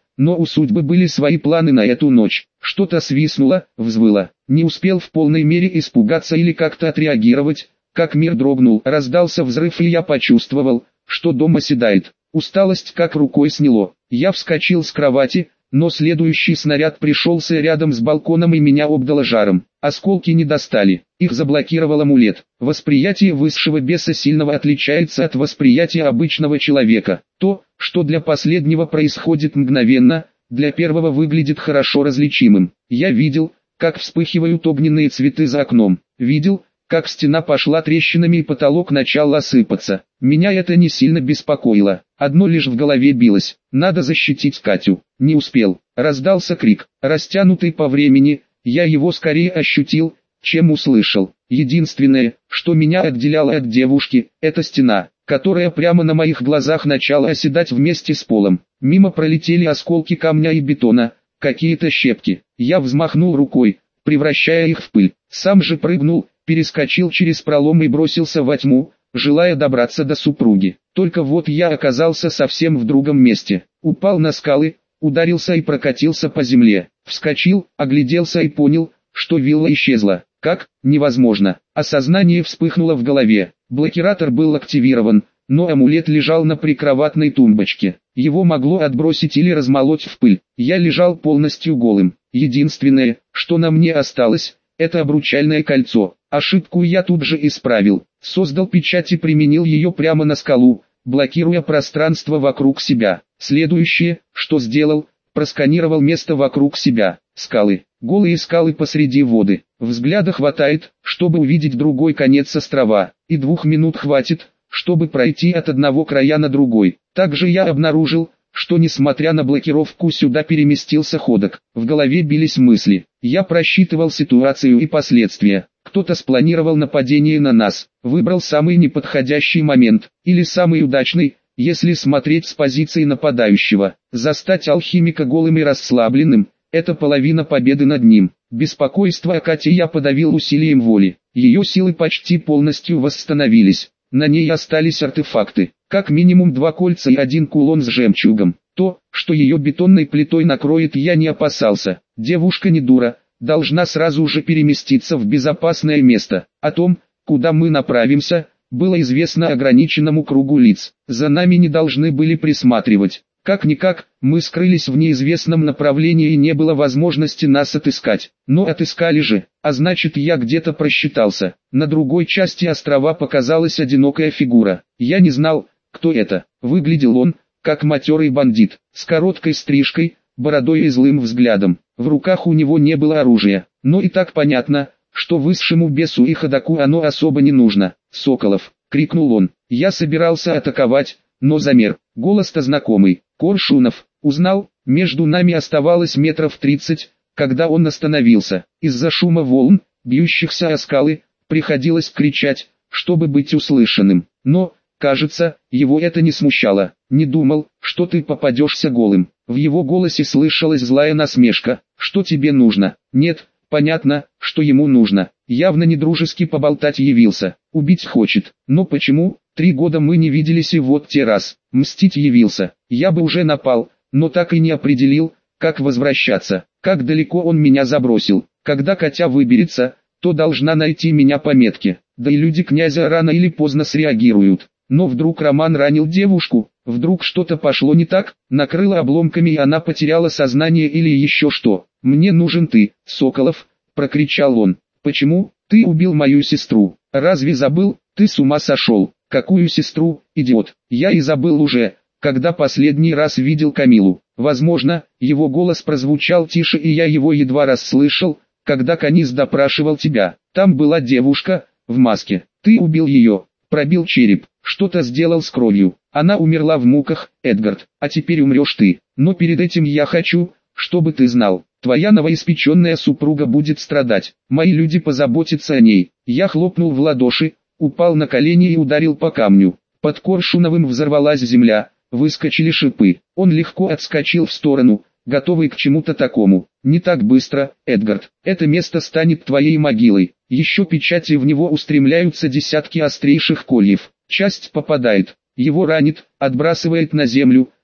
но у судьбы были свои планы на эту ночь. Что-то свистнуло, взвыло. Не успел в полной мере испугаться или как-то отреагировать, как мир дрогнул. Раздался взрыв, и я почувствовал, что дом оседает. Усталость как рукой сняло. Я вскочил с кровати, но следующий снаряд пришелся рядом с балконом и меня обдало жаром. Осколки не достали, их заблокировал амулет. Восприятие высшего беса сильного отличается от восприятия обычного человека. То, что для последнего происходит мгновенно, для первого выглядит хорошо различимым. Я видел, как вспыхивают огненные цветы за окном. Видел, как стена пошла трещинами и потолок начал осыпаться. Меня это не сильно беспокоило. Одно лишь в голове билось: надо защитить Катю. Не успел. Раздался крик, растянутый по времени. Я его скорее ощутил, чем услышал. Единственное, что меня отделяло от девушки, это стена, которая прямо на моих глазах начала оседать вместе с полом. Мимо пролетели осколки камня и бетона, какие-то щепки. Я взмахнул рукой, превращая их в пыль. Сам же прыгнул, перескочил через пролом и бросился во тьму, желая добраться до супруги. Только вот я оказался совсем в другом месте. Упал на скалы, ударился и прокатился по земле. Вскочил, огляделся и понял, что вилла исчезла. Как? Невозможно. Осознание вспыхнуло в голове. Блокиратор был активирован, но амулет лежал на прикроватной тумбочке. Его могло отбросить или размолоть в пыль. Я лежал полностью голым. Единственное, что на мне осталось, это обручальное кольцо. Ошибку я тут же исправил. Создал печать и применил ее прямо на скалу, блокируя пространство вокруг себя. Следующее, что сделал, просканировал место вокруг себя. Скалы. Голые скалы посреди воды. Взгляда хватает, чтобы увидеть другой конец острова, и двух минут хватит, чтобы пройти от одного края на другой. Также я обнаружил, что несмотря на блокировку сюда переместился ходок. В голове бились мысли. Я просчитывал ситуацию и последствия. Кто-то спланировал нападение на нас, выбрал самый неподходящий момент, или самый удачный, если смотреть с позиции нападающего. Застать алхимика голым и расслабленным – это половина победы над ним. Беспокойство о Кате я подавил усилием воли. Ее силы почти полностью восстановились. На ней остались артефакты, как минимум два кольца и один кулон с жемчугом. То, что ее бетонной плитой накроет, я не опасался. Девушка не дура, должна сразу же переместиться в безопасное место. О том, куда мы направимся, было известно ограниченному кругу лиц. За нами не должны были присматривать. Как-никак, мы скрылись в неизвестном направлении и не было возможности нас отыскать. Но отыскали же, а значит я где-то просчитался. На другой части острова показалась одинокая фигура. Я не знал, кто это. Выглядел он, как матерый бандит, с короткой стрижкой, бородой и злым взглядом. В руках у него не было оружия. Но и так понятно, что высшему бесу и ходоку оно особо не нужно. «Соколов!» — крикнул он. Я собирался атаковать, но замер. Голос-то знакомый. Коршунов. Узнал, между нами оставалось метров тридцать, когда он остановился. Из-за шума волн, бьющихся о скалы, приходилось кричать, чтобы быть услышанным. Но, кажется, его это не смущало. «Не думал, что ты попадешься голым». В его голосе слышалась злая насмешка. «Что тебе нужно?» «Нет, понятно, что ему нужно. Явно недружески поболтать явился. Убить хочет. Но почему? Три года мы не виделись, и вот те раз. Мстить явился. Я бы уже напал, но так и не определил, как возвращаться. Как далеко он меня забросил. Когда Катя выберется, то должна найти меня по метке. Да и люди князя рано или поздно среагируют. Но вдруг Роман ранил девушку, вдруг что-то пошло не так, накрыло обломками и она потеряла сознание или еще что. «Мне нужен ты, Соколов», — прокричал он. «Почему? Ты убил мою сестру. Разве забыл? Ты с ума сошел. Какую сестру, идиот? Я и забыл уже, когда последний раз видел Камилу». Возможно, его голос прозвучал тише и я его едва расслышал, когда Канис допрашивал тебя. Там была девушка, в маске. Ты убил ее, пробил череп, что-то сделал с кровью. Она умерла в муках, Эдгард, а теперь умрешь ты. Но перед этим я хочу, чтобы ты знал. Твоя новоиспеченная супруга будет страдать. Мои люди позаботятся о ней. Я хлопнул в ладоши, упал на колени и ударил по камню. Под Коршуновым взорвалась земля, выскочили шипы. Он легко отскочил в сторону, готовый к чему-то такому. Не так быстро, Эдгард. Это место станет твоей могилой. Еще печати, в него устремляются десятки острейших кольев. Часть попадает. Его ранит, отбрасывает на землю,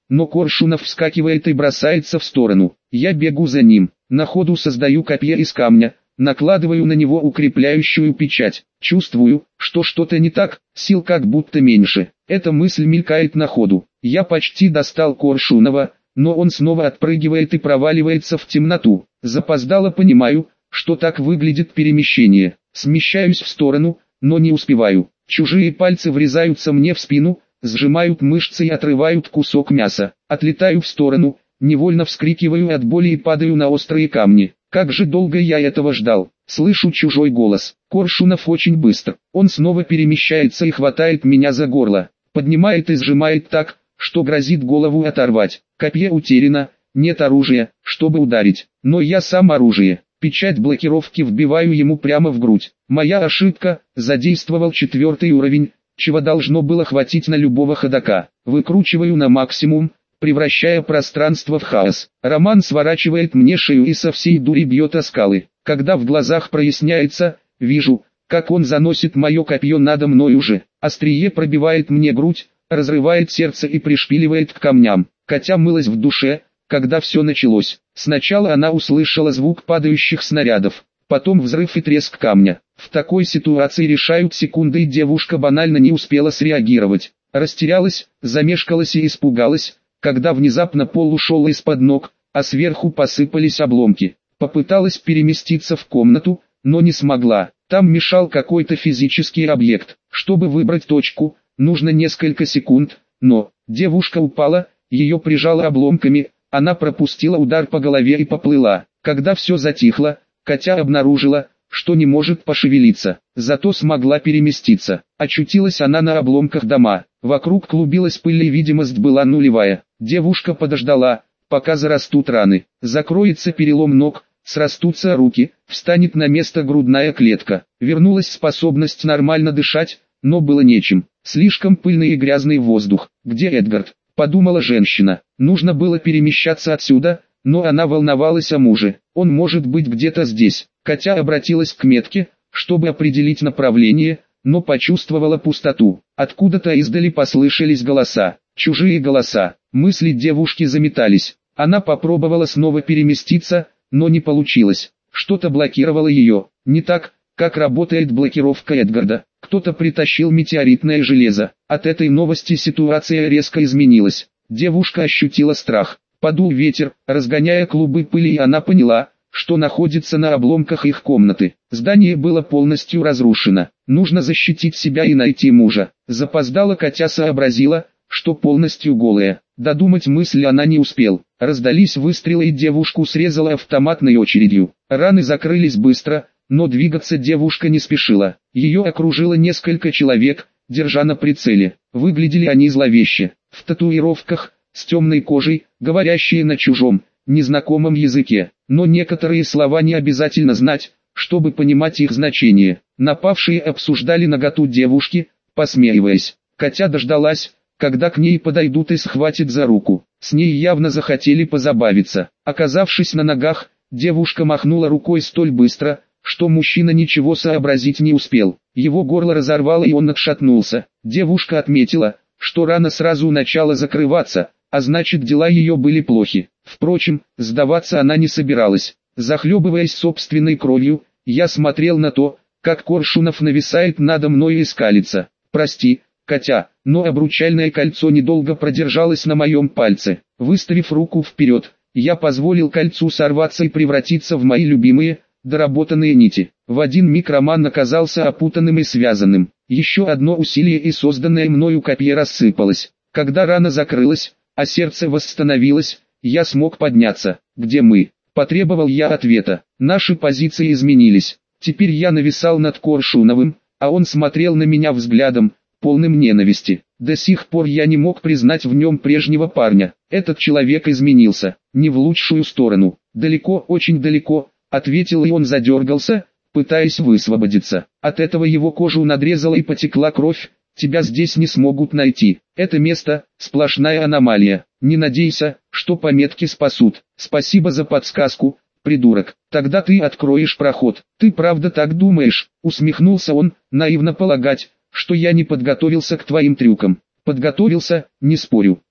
но Коршунов вскакивает и бросается в сторону. Я бегу за ним, на ходу создаю копье из камня, накладываю на него укрепляющую печать. Чувствую, что что-то не так, сил как будто меньше. Эта мысль мелькает на ходу. Я почти достал Коршунова, но он снова отпрыгивает и проваливается в темноту. Запоздало понимаю, что так выглядит перемещение. Смещаюсь в сторону, но не успеваю. Чужие пальцы врезаются мне в спину, сжимают мышцы и отрывают кусок мяса. Отлетаю в сторону, невольно вскрикиваю от боли и падаю на острые камни. Как же долго я этого ждал. Слышу чужой голос. Коршунов очень быстр. Он снова перемещается и хватает меня за горло. Поднимает и сжимает так, что грозит голову оторвать. Копье утеряно, нет оружия, чтобы ударить. Но я сам оружие. Печать блокировки вбиваю ему прямо в грудь. Моя ошибка, задействовал четвертый уровень, чего должно было хватить на любого ходока. Выкручиваю на максимум, превращая пространство в хаос. Роман сворачивает мне шею и со всей дури бьет о скалы. Когда в глазах проясняется, вижу, как он заносит мое копье надо мной уже. Острие пробивает мне грудь, разрывает сердце и пришпиливает к камням. Катя мылась в душе, когда все началось. Сначала она услышала звук падающих снарядов, потом взрыв и треск камня. В такой ситуации решают секунды, и девушка банально не успела среагировать. Растерялась, замешкалась и испугалась, когда внезапно пол ушел из-под ног, а сверху посыпались обломки. Попыталась переместиться в комнату, но не смогла. Там мешал какой-то физический объект. Чтобы выбрать точку, нужно несколько секунд, но девушка упала, ее прижало обломками, она пропустила удар по голове и поплыла. Когда все затихло, Катя обнаружила, что не может пошевелиться, зато смогла переместиться. Очутилась она на обломках дома. Вокруг клубилась пыль и видимость была нулевая. Девушка подождала, пока зарастут раны, закроется перелом ног, срастутся руки, встанет на место грудная клетка. Вернулась способность нормально дышать, но было нечем. Слишком пыльный и грязный воздух. Где Эдгард? Подумала женщина. Нужно было перемещаться отсюда, но она волновалась о муже. Он может быть где-то здесь. Катя обратилась к метке, чтобы определить направление, но почувствовала пустоту. Откуда-то издали послышались голоса. Чужие голоса. Мысли девушки заметались. Она попробовала снова переместиться, но не получилось. Что-то блокировало ее. Не так, как работает блокировка Эдгарда. Кто-то притащил метеоритное железо. От этой новости ситуация резко изменилась. Девушка ощутила страх. Подул ветер, разгоняя клубы пыли, и она поняла, что находится на обломках их комнаты. Здание было полностью разрушено. Нужно защитить себя и найти мужа. Запоздала Катя сообразила, что полностью голая. Додумать мысль она не успел. Раздались выстрелы, и девушку срезала автоматной очередью. Раны закрылись быстро, но двигаться девушка не спешила. Ее окружило несколько человек, держа на прицеле. Выглядели они зловеще. В татуировках, с темной кожей, говорящие на чужом, незнакомом языке. Но некоторые слова не обязательно знать, чтобы понимать их значение. Напавшие обсуждали наготу девушки, посмеиваясь. Катя дождалась, когда к ней подойдут и схватят за руку. С ней явно захотели позабавиться. Оказавшись на ногах, девушка махнула рукой столь быстро, что мужчина ничего сообразить не успел. Его горло разорвало, и он отшатнулся. Девушка отметила, что рана сразу начала закрываться, а значит, дела ее были плохи. Впрочем, сдаваться она не собиралась. Захлебываясь собственной кровью, я смотрел на то, как Коршунов нависает надо мной и скалится. «Прости, Катя, но обручальное кольцо недолго продержалось на моем пальце». Выставив руку вперед, я позволил кольцу сорваться и превратиться в мои любимые, доработанные нити. В один миг Роман оказался опутанным и связанным. Еще одно усилие, и созданное мною копье рассыпалось. Когда рана закрылась, а сердце восстановилось, я смог подняться. «Где мы?» – потребовал я ответа. Наши позиции изменились. Теперь я нависал над Коршуновым, а он смотрел на меня взглядом, полным ненависти. До сих пор я не мог признать в нем прежнего парня. Этот человек изменился, не в лучшую сторону. «Далеко, очень далеко», — ответил, и он задергался, пытаясь высвободиться. От этого его кожу надрезала и потекла кровь. «Тебя здесь не смогут найти. Это место — сплошная аномалия. Не надейся, что пометки спасут. Спасибо за подсказку, придурок. Тогда ты откроешь проход». «Ты правда так думаешь?» — усмехнулся он. «Наивно полагать, что я не подготовился к твоим трюкам». «Подготовился, не спорю.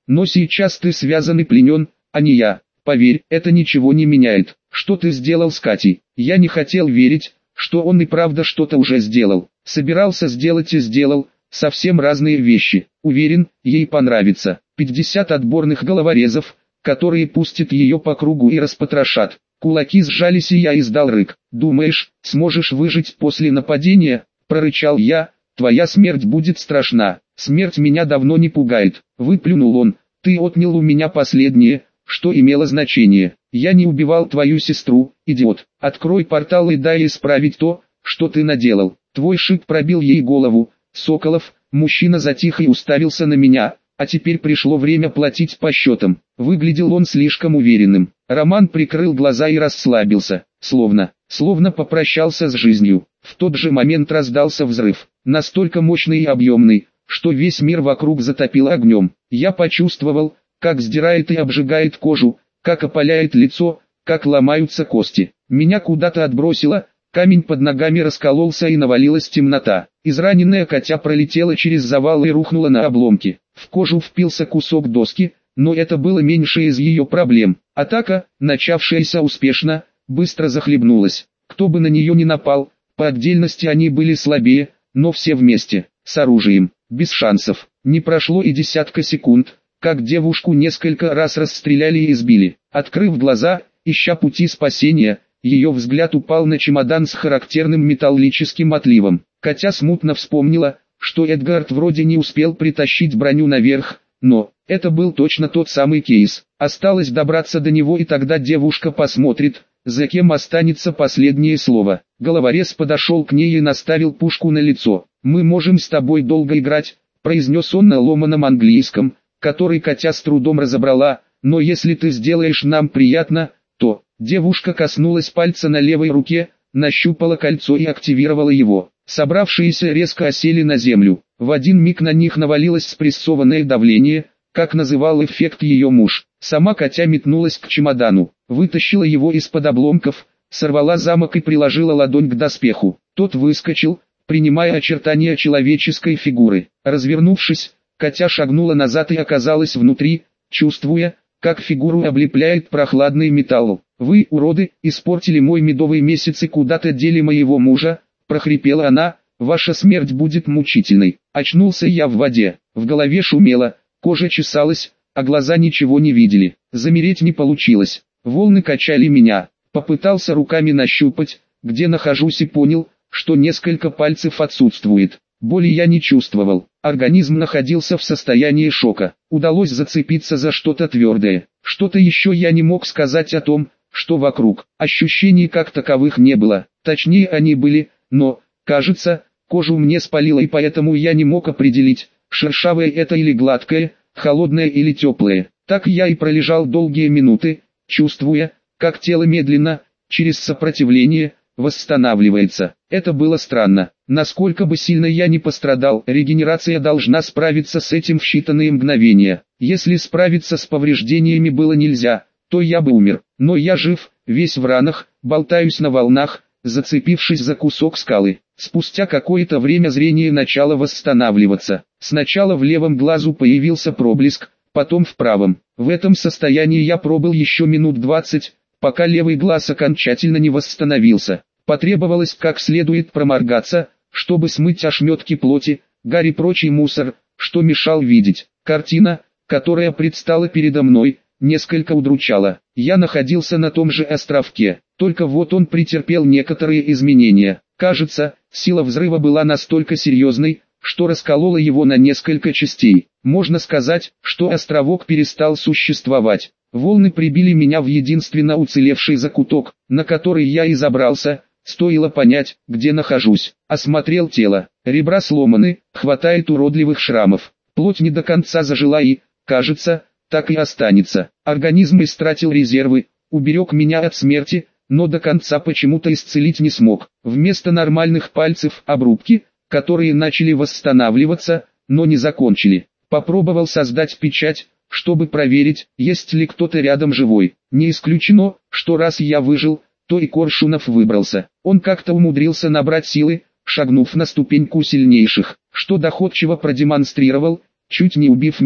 но сейчас ты связан и пленен, а не я. Поверь, это ничего не меняет. Что ты сделал с Катей? Я не хотел верить, что он и правда что-то уже сделал. Собирался сделать и сделал, совсем разные вещи. Уверен, ей понравится. пятьдесят отборных головорезов, которые пустят ее по кругу и распотрошат. Кулаки сжались, и я издал рык. «Думаешь, сможешь выжить после нападения?» – прорычал я. «Твоя смерть будет страшна. Смерть меня давно не пугает», – выплюнул он. «Ты отнял у меня последнее, что имело значение. Я не убивал твою сестру, идиот. Открой портал и дай исправить то, что ты наделал». Твой шип пробил ей голову. Соколов, мужчина затих и уставился на меня. А теперь пришло время платить по счетам. Выглядел он слишком уверенным. Роман прикрыл глаза и расслабился, словно, словно попрощался с жизнью. В тот же момент раздался взрыв, настолько мощный и объемный, что весь мир вокруг затопило огнем. Я почувствовал, как сдирает и обжигает кожу, как опаляет лицо, как ломаются кости. Меня куда-то отбросило, камень под ногами раскололся и навалилась темнота. Израненная Катя пролетела через завал и рухнула на обломки. В кожу впился кусок доски, но это было меньше из ее проблем. Атака, начавшаяся успешно, быстро захлебнулась. Кто бы на нее ни напал, по отдельности они были слабее, но все вместе, с оружием, без шансов. Не прошло и десятка секунд, как девушку несколько раз расстреляли и избили. Открыв глаза, ища пути спасения, ее взгляд упал на чемодан с характерным металлическим отливом. Катя смутно вспомнила, что Эдгард вроде не успел притащить броню наверх, но это был точно тот самый кейс. Осталось добраться до него, и тогда девушка посмотрит, за кем останется последнее слово. Головорез подошел к ней и наставил пушку на лицо. «Мы можем с тобой долго играть», — произнес он на ломаном английском, который Катя с трудом разобрала, «но если ты сделаешь нам приятно, то...» Девушка коснулась пальца на левой руке, нащупала кольцо и активировала его. Собравшиеся резко осели на землю. В один миг на них навалилось спрессованное давление, как называл эффект ее муж. Сама Катя метнулась к чемодану, вытащила его из-под обломков, сорвала замок и приложила ладонь к доспеху. Тот выскочил, принимая очертания человеческой фигуры. Развернувшись, Катя шагнула назад и оказалась внутри, чувствуя, как фигуру облепляет прохладный металл. «Вы, уроды, испортили мой медовый месяц и куда-то дели моего мужа», — прохрипела она, — «ваша смерть будет мучительной». Очнулся я в воде, в голове шумело, кожа чесалась, а глаза ничего не видели. Замереть не получилось, волны качали меня. Попытался руками нащупать, где нахожусь, и понял, что несколько пальцев отсутствует. Боли я не чувствовал, организм находился в состоянии шока. Удалось зацепиться за что-то твердое. Что-то еще я не мог сказать о том, что вокруг. Ощущений как таковых не было, точнее они были, но, кажется, кожу мне спалило, и поэтому я не мог определить, шершавое это или гладкое, холодное или теплое. Так я и пролежал долгие минуты, чувствуя, как тело медленно, через сопротивление, восстанавливается. Это было странно. Насколько бы сильно я ни пострадал, регенерация должна справиться с этим в считанные мгновения. Если справиться с повреждениями было нельзя, то я бы умер. Но я жив, весь в ранах, болтаюсь на волнах, зацепившись за кусок скалы. Спустя какое-то время зрение начало восстанавливаться. Сначала в левом глазу появился проблеск, потом в правом. В этом состоянии я пробыл еще минут двадцать, пока левый глаз окончательно не восстановился. Потребовалось как следует проморгаться, чтобы смыть ошметки плоти, гарь и прочий мусор, что мешал видеть. Картина, которая предстала передо мной, несколько удручала. Я находился на том же островке, только вот он претерпел некоторые изменения. Кажется, сила взрыва была настолько серьезной, что расколола его на несколько частей. Можно сказать, что островок перестал существовать. Волны прибили меня в единственно уцелевший закуток, на который я и забрался. Стоило понять, где нахожусь. Осмотрел тело. Ребра сломаны, хватает уродливых шрамов. Плоть не до конца зажила и, кажется, так и останется. Организм истратил резервы, уберег меня от смерти, но до конца почему-то исцелить не смог. Вместо нормальных пальцев обрубки, которые начали восстанавливаться, но не закончили. Попробовал создать печать, чтобы проверить, есть ли кто-то рядом живой. Не исключено, что раз я выжил, то и Коршунов выбрался. Он как-то умудрился набрать силы, шагнув на ступеньку сильнейших, что доходчиво продемонстрировал, чуть не убив меня.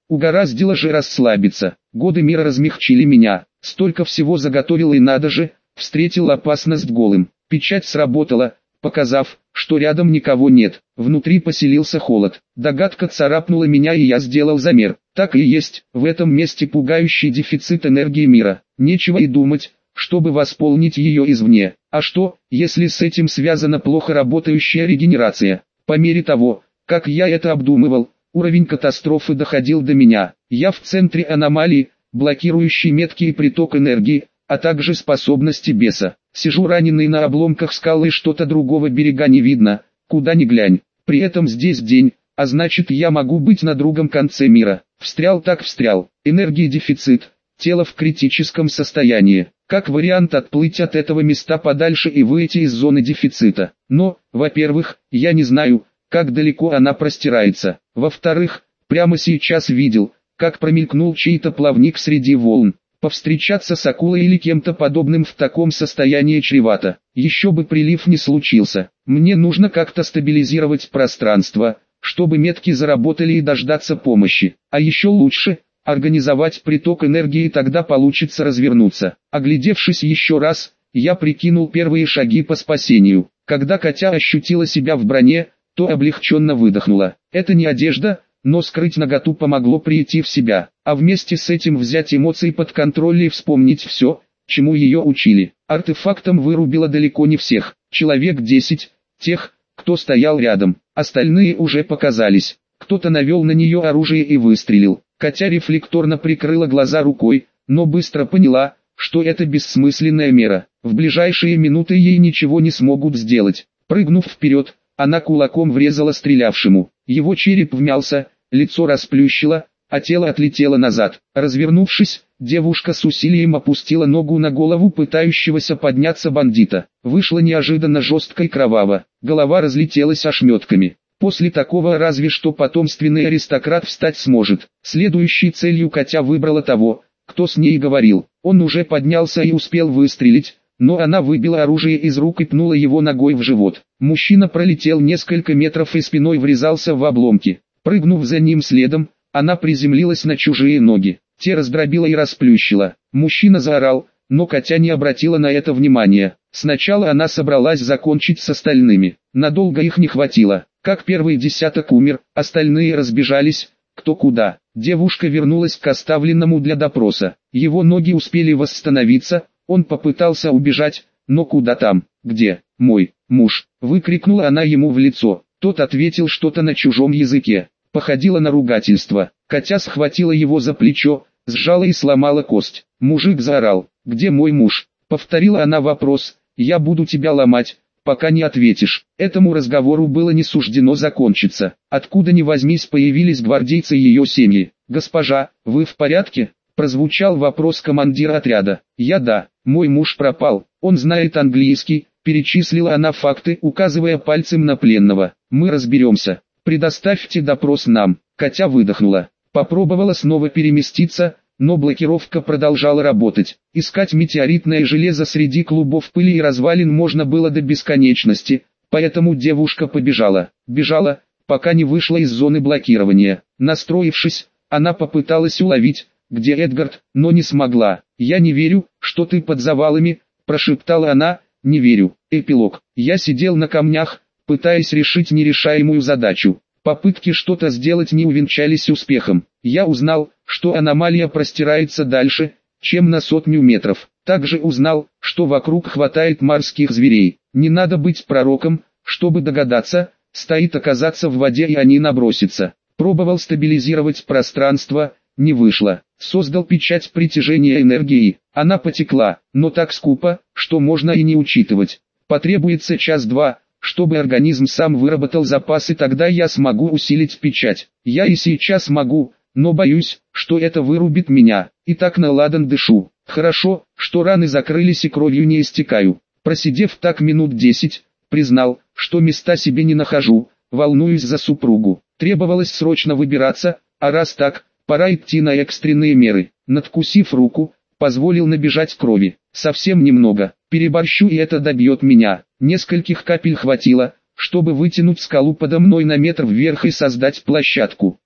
угораздило же расслабиться. Годы мира размягчили меня, столько всего заготовил и надо же, встретил опасность голым. Печать сработала, показав, что рядом никого нет. Внутри поселился холод. Догадка царапнула меня, и я сделал замер. Так и есть, в этом месте пугающий дефицит энергии мира. Нечего и думать, чтобы восполнить ее извне. А что, если с этим связана плохо работающая регенерация? По мере того, как я это обдумывал, уровень катастрофы доходил до меня. Я в центре аномалии, блокирующей меткий приток энергии, а также способности беса. Сижу раненый на обломках скалы, что-то другого берега не видно, куда ни глянь. При этом здесь день, а значит я могу быть на другом конце мира. Встрял так встрял. Энергии дефицит, тело в критическом состоянии. Как вариант отплыть от этого места подальше и выйти из зоны дефицита. Но, во-первых, я не знаю, как далеко она простирается. Во-вторых, прямо сейчас видел, как промелькнул чей-то плавник среди волн. Повстречаться с акулой или кем-то подобным в таком состоянии чревато. Еще бы прилив не случился. Мне нужно как-то стабилизировать пространство, чтобы метки заработали и дождаться помощи. А еще лучше – организовать приток энергии, тогда получится развернуться. Оглядевшись еще раз, я прикинул первые шаги по спасению. Когда Катя ощутила себя в броне, то облегченно выдохнула. Это не одежда, но скрыть наготу помогло прийти в себя, а вместе с этим взять эмоции под контроль и вспомнить все, чему ее учили. Артефактом вырубило далеко не всех, человек десять, тех, кто стоял рядом, остальные уже показались. Кто-то навел на нее оружие и выстрелил. Катя рефлекторно прикрыла глаза рукой, но быстро поняла, что это бессмысленная мера. В ближайшие минуты ей ничего не смогут сделать. Прыгнув вперед, она кулаком врезала стрелявшему. Его череп вмялся, лицо расплющило, а тело отлетело назад. Развернувшись, девушка с усилием опустила ногу на голову пытающегося подняться бандита. Вышло неожиданно жестко и кроваво. Голова разлетелась ошметками. После такого разве что потомственный аристократ встать сможет. Следующей целью Катя выбрала того, кто с ней говорил. Он уже поднялся и успел выстрелить, но она выбила оружие из рук и пнула его ногой в живот. Мужчина пролетел несколько метров и спиной врезался в обломки. Прыгнув за ним следом, она приземлилась на чужие ноги. Те раздробила и расплющила. Мужчина заорал, но Катя не обратила на это внимания. Сначала она собралась закончить с остальными. Надолго их не хватило. Как первый десяток умер, остальные разбежались, кто куда. Девушка вернулась к оставленному для допроса. Его ноги успели восстановиться, он попытался убежать, но куда там, где, мой муж, выкрикнула она ему в лицо. Тот ответил что-то на чужом языке. Походило на ругательство. Катя схватила его за плечо, сжала и сломала кость. Мужик заорал: «Где мой муж?» Повторила она вопрос: «Я буду тебя ломать, пока не ответишь». Этому разговору было не суждено закончиться. Откуда ни возьмись появились гвардейцы ее семьи. «Госпожа, вы в порядке?» Прозвучал вопрос командира отряда. «Я да, мой муж пропал, он знает английский», перечислила она факты, указывая пальцем на пленного. «Мы разберемся. Предоставьте допрос нам». Катя выдохнула. Попробовала снова переместиться, но блокировка продолжала работать. Искать метеоритное железо среди клубов пыли и развалин можно было до бесконечности, поэтому девушка побежала. Бежала, пока не вышла из зоны блокирования. Настроившись, она попыталась уловить, где Эдгард, но не смогла. «Я не верю, что ты под завалами», прошептала она, «не верю». Эпилог. Я сидел на камнях, пытаясь решить нерешаемую задачу. Попытки что-то сделать не увенчались успехом. Я узнал, что аномалия простирается дальше, чем на сотню метров. Также узнал, что вокруг хватает морских зверей. Не надо быть пророком, чтобы догадаться, стоит оказаться в воде и они набросятся. Пробовал стабилизировать пространство, не вышло. Создал печать притяжения энергии. Она потекла, но так скупо, что можно и не учитывать. Потребуется час-два, чтобы организм сам выработал запасы, тогда я смогу усилить печать. Я и сейчас могу, но боюсь, что это вырубит меня. И так на ладан дышу. Хорошо, что раны закрылись и кровью не истекаю. Просидев так минут десять, признал, что места себе не нахожу, волнуюсь за супругу. Требовалось срочно выбираться, а раз так, пора идти на экстренные меры. Надкусив руку, позволил набежать крови. Совсем немного, переборщу и это добьет меня. Нескольких капель хватило, чтобы вытянуть скалу подо мной на метр вверх и создать площадку.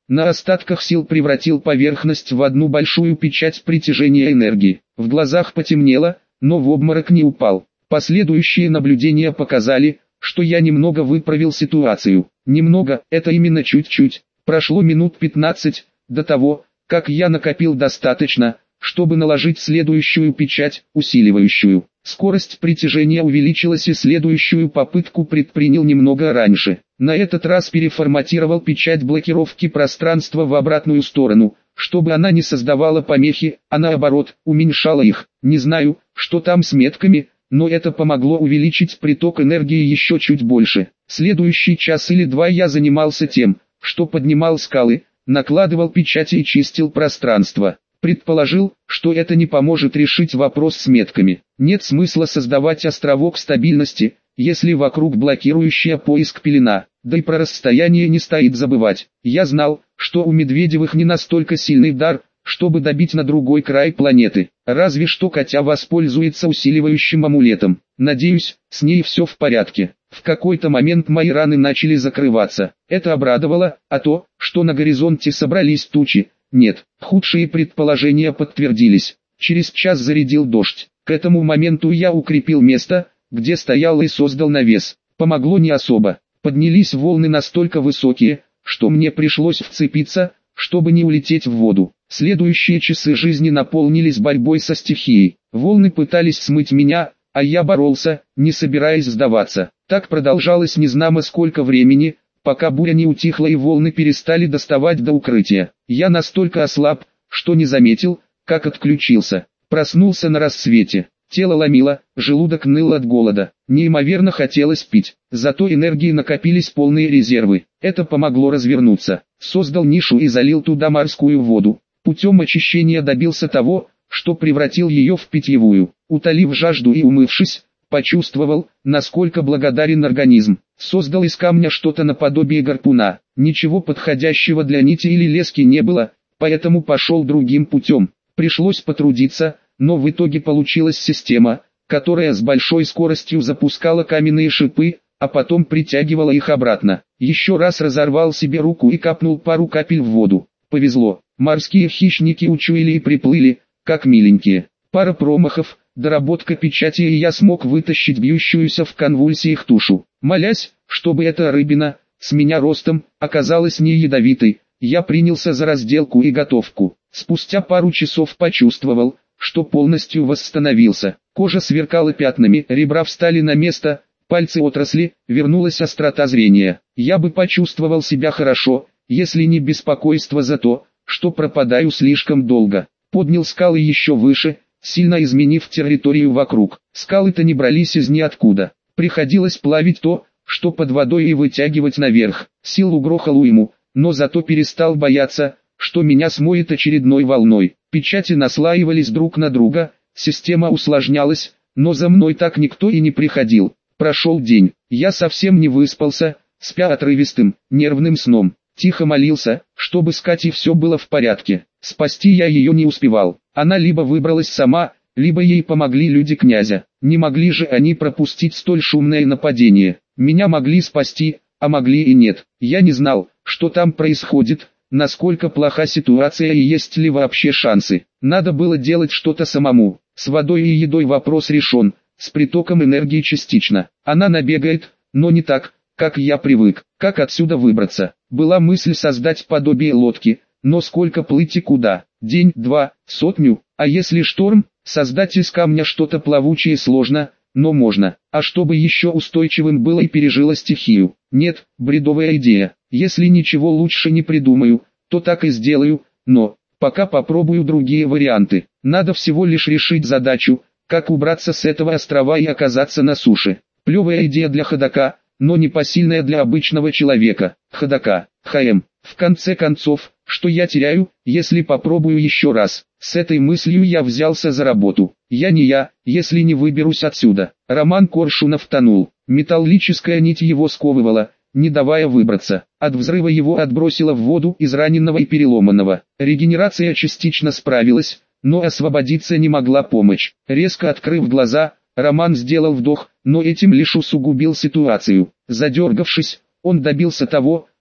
На остатках сил превратил поверхность в одну большую печать притяжения энергии. В глазах потемнело, но в обморок не упал. Последующие наблюдения показали, что я немного выправил ситуацию. Немного, это именно чуть-чуть. Прошло минут пятнадцать, до того, как я накопил достаточно, чтобы наложить следующую печать, усиливающую. Скорость притяжения увеличилась и следующую попытку предпринял немного раньше. На этот раз переформатировал печать блокировки пространства в обратную сторону, чтобы она не создавала помехи, а наоборот, уменьшала их. Не знаю, что там с метками, но это помогло увеличить приток энергии еще чуть больше. Следующий час или два я занимался тем, что поднимал скалы, накладывал печати и чистил пространство. Предположил, что это не поможет решить вопрос с метками. Нет смысла создавать островок стабильности, если вокруг блокирующая поиск пелена. Да и про расстояние не стоит забывать. Я знал, что у Медведевых не настолько сильный дар, чтобы добить на другой край планеты. Разве что Катя воспользуется усиливающим амулетом. Надеюсь, с ней все в порядке. В какой-то момент мои раны начали закрываться. Это обрадовало, а то, что на горизонте собрались тучи, нет. Худшие предположения подтвердились. Через час зарядил дождь. К этому моменту я укрепил место, где стоял, и создал навес. Помогло не особо. Поднялись волны настолько высокие, что мне пришлось вцепиться, чтобы не улететь в воду. Следующие часы жизни наполнились борьбой со стихией. Волны пытались смыть меня, а я боролся, не собираясь сдаваться. Так продолжалось незнамо сколько времени, пока буря не утихла и волны перестали доставать до укрытия. Я настолько ослаб, что не заметил, как отключился. Проснулся на рассвете. Тело ломило, желудок ныл от голода. Неимоверно хотелось пить. Зато энергии накопились полные резервы. Это помогло развернуться. Создал нишу и залил туда морскую воду. Путем очищения добился того, что превратил ее в питьевую. Утолив жажду и умывшись, почувствовал, насколько благодарен организм. Создал из камня что-то наподобие гарпуна. Ничего подходящего для нити или лески не было, поэтому пошел другим путем. Пришлось потрудиться, но в итоге получилась система, которая с большой скоростью запускала каменные шипы, а потом притягивала их обратно. Еще раз разорвал себе руку и капнул пару капель в воду. Повезло, морские хищники учуяли и приплыли, как миленькие. Пара промахов, доработка печати, и я смог вытащить бьющуюся в конвульсиях тушу. Молясь, чтобы эта рыбина, с меня ростом, оказалась не ядовитой, я принялся за разделку и готовку. Спустя пару часов почувствовал, что полностью восстановился. Кожа сверкала пятнами, ребра встали на место, пальцы отросли, вернулась острота зрения. Я бы почувствовал себя хорошо, если не беспокойство за то, что пропадаю слишком долго. Поднял скалы еще выше, сильно изменив территорию вокруг. Скалы-то не брались из ниоткуда. Приходилось плавить то, что под водой, и вытягивать наверх. Сил угрохал уйму, но зато перестал бояться, что меня смоет очередной волной. Печати наслаивались друг на друга, система усложнялась, но за мной так никто и не приходил. Прошел день, я совсем не выспался, спя отрывистым, нервным сном. Тихо молился, чтобы с Катей все было в порядке. Спасти я ее не успевал. Она либо выбралась сама, либо ей помогли люди князя. Не могли же они пропустить столь шумное нападение. Меня могли спасти, а могли и нет. Я не знал, что там происходит, насколько плоха ситуация и есть ли вообще шансы. Надо было делать что-то самому. С водой и едой вопрос решен, с притоком энергии частично. Она набегает, но не так, как я привык. Как отсюда выбраться? Была мысль создать подобие лодки, но сколько плыть и куда? День, два, сотню, а если шторм? Создать из камня что-то плавучее сложно, но можно. А чтобы еще устойчивым было и пережило стихию? Нет, бредовая идея. Если ничего лучше не придумаю, то так и сделаю, но пока попробую другие варианты. Надо всего лишь решить задачу, как убраться с этого острова и оказаться на суше. Плевая идея для ходока, но непосильная для обычного человека. Ходока, ХМ. В конце концов, что я теряю, если попробую еще раз? С этой мыслью я взялся за работу. Я не я, если не выберусь отсюда. Роман Коршунов тонул. Металлическая нить его сковывала, не давая выбраться. От взрыва его отбросило в воду израненного и переломанного. Регенерация частично справилась, но освободиться не могла помочь. Резко открыв глаза, Роман сделал вдох, но этим лишь усугубил ситуацию. Задергавшись, он добился того,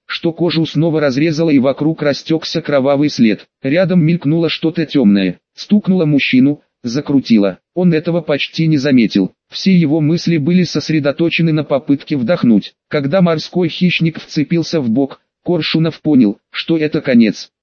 что кожу снова разрезало и вокруг растекся кровавый след. Рядом мелькнуло что-то темное, стукнуло мужчину, закрутило. Он этого почти не заметил. Все его мысли были сосредоточены на попытке вдохнуть. Когда морской хищник вцепился в бок, Коршунов понял, что это конец.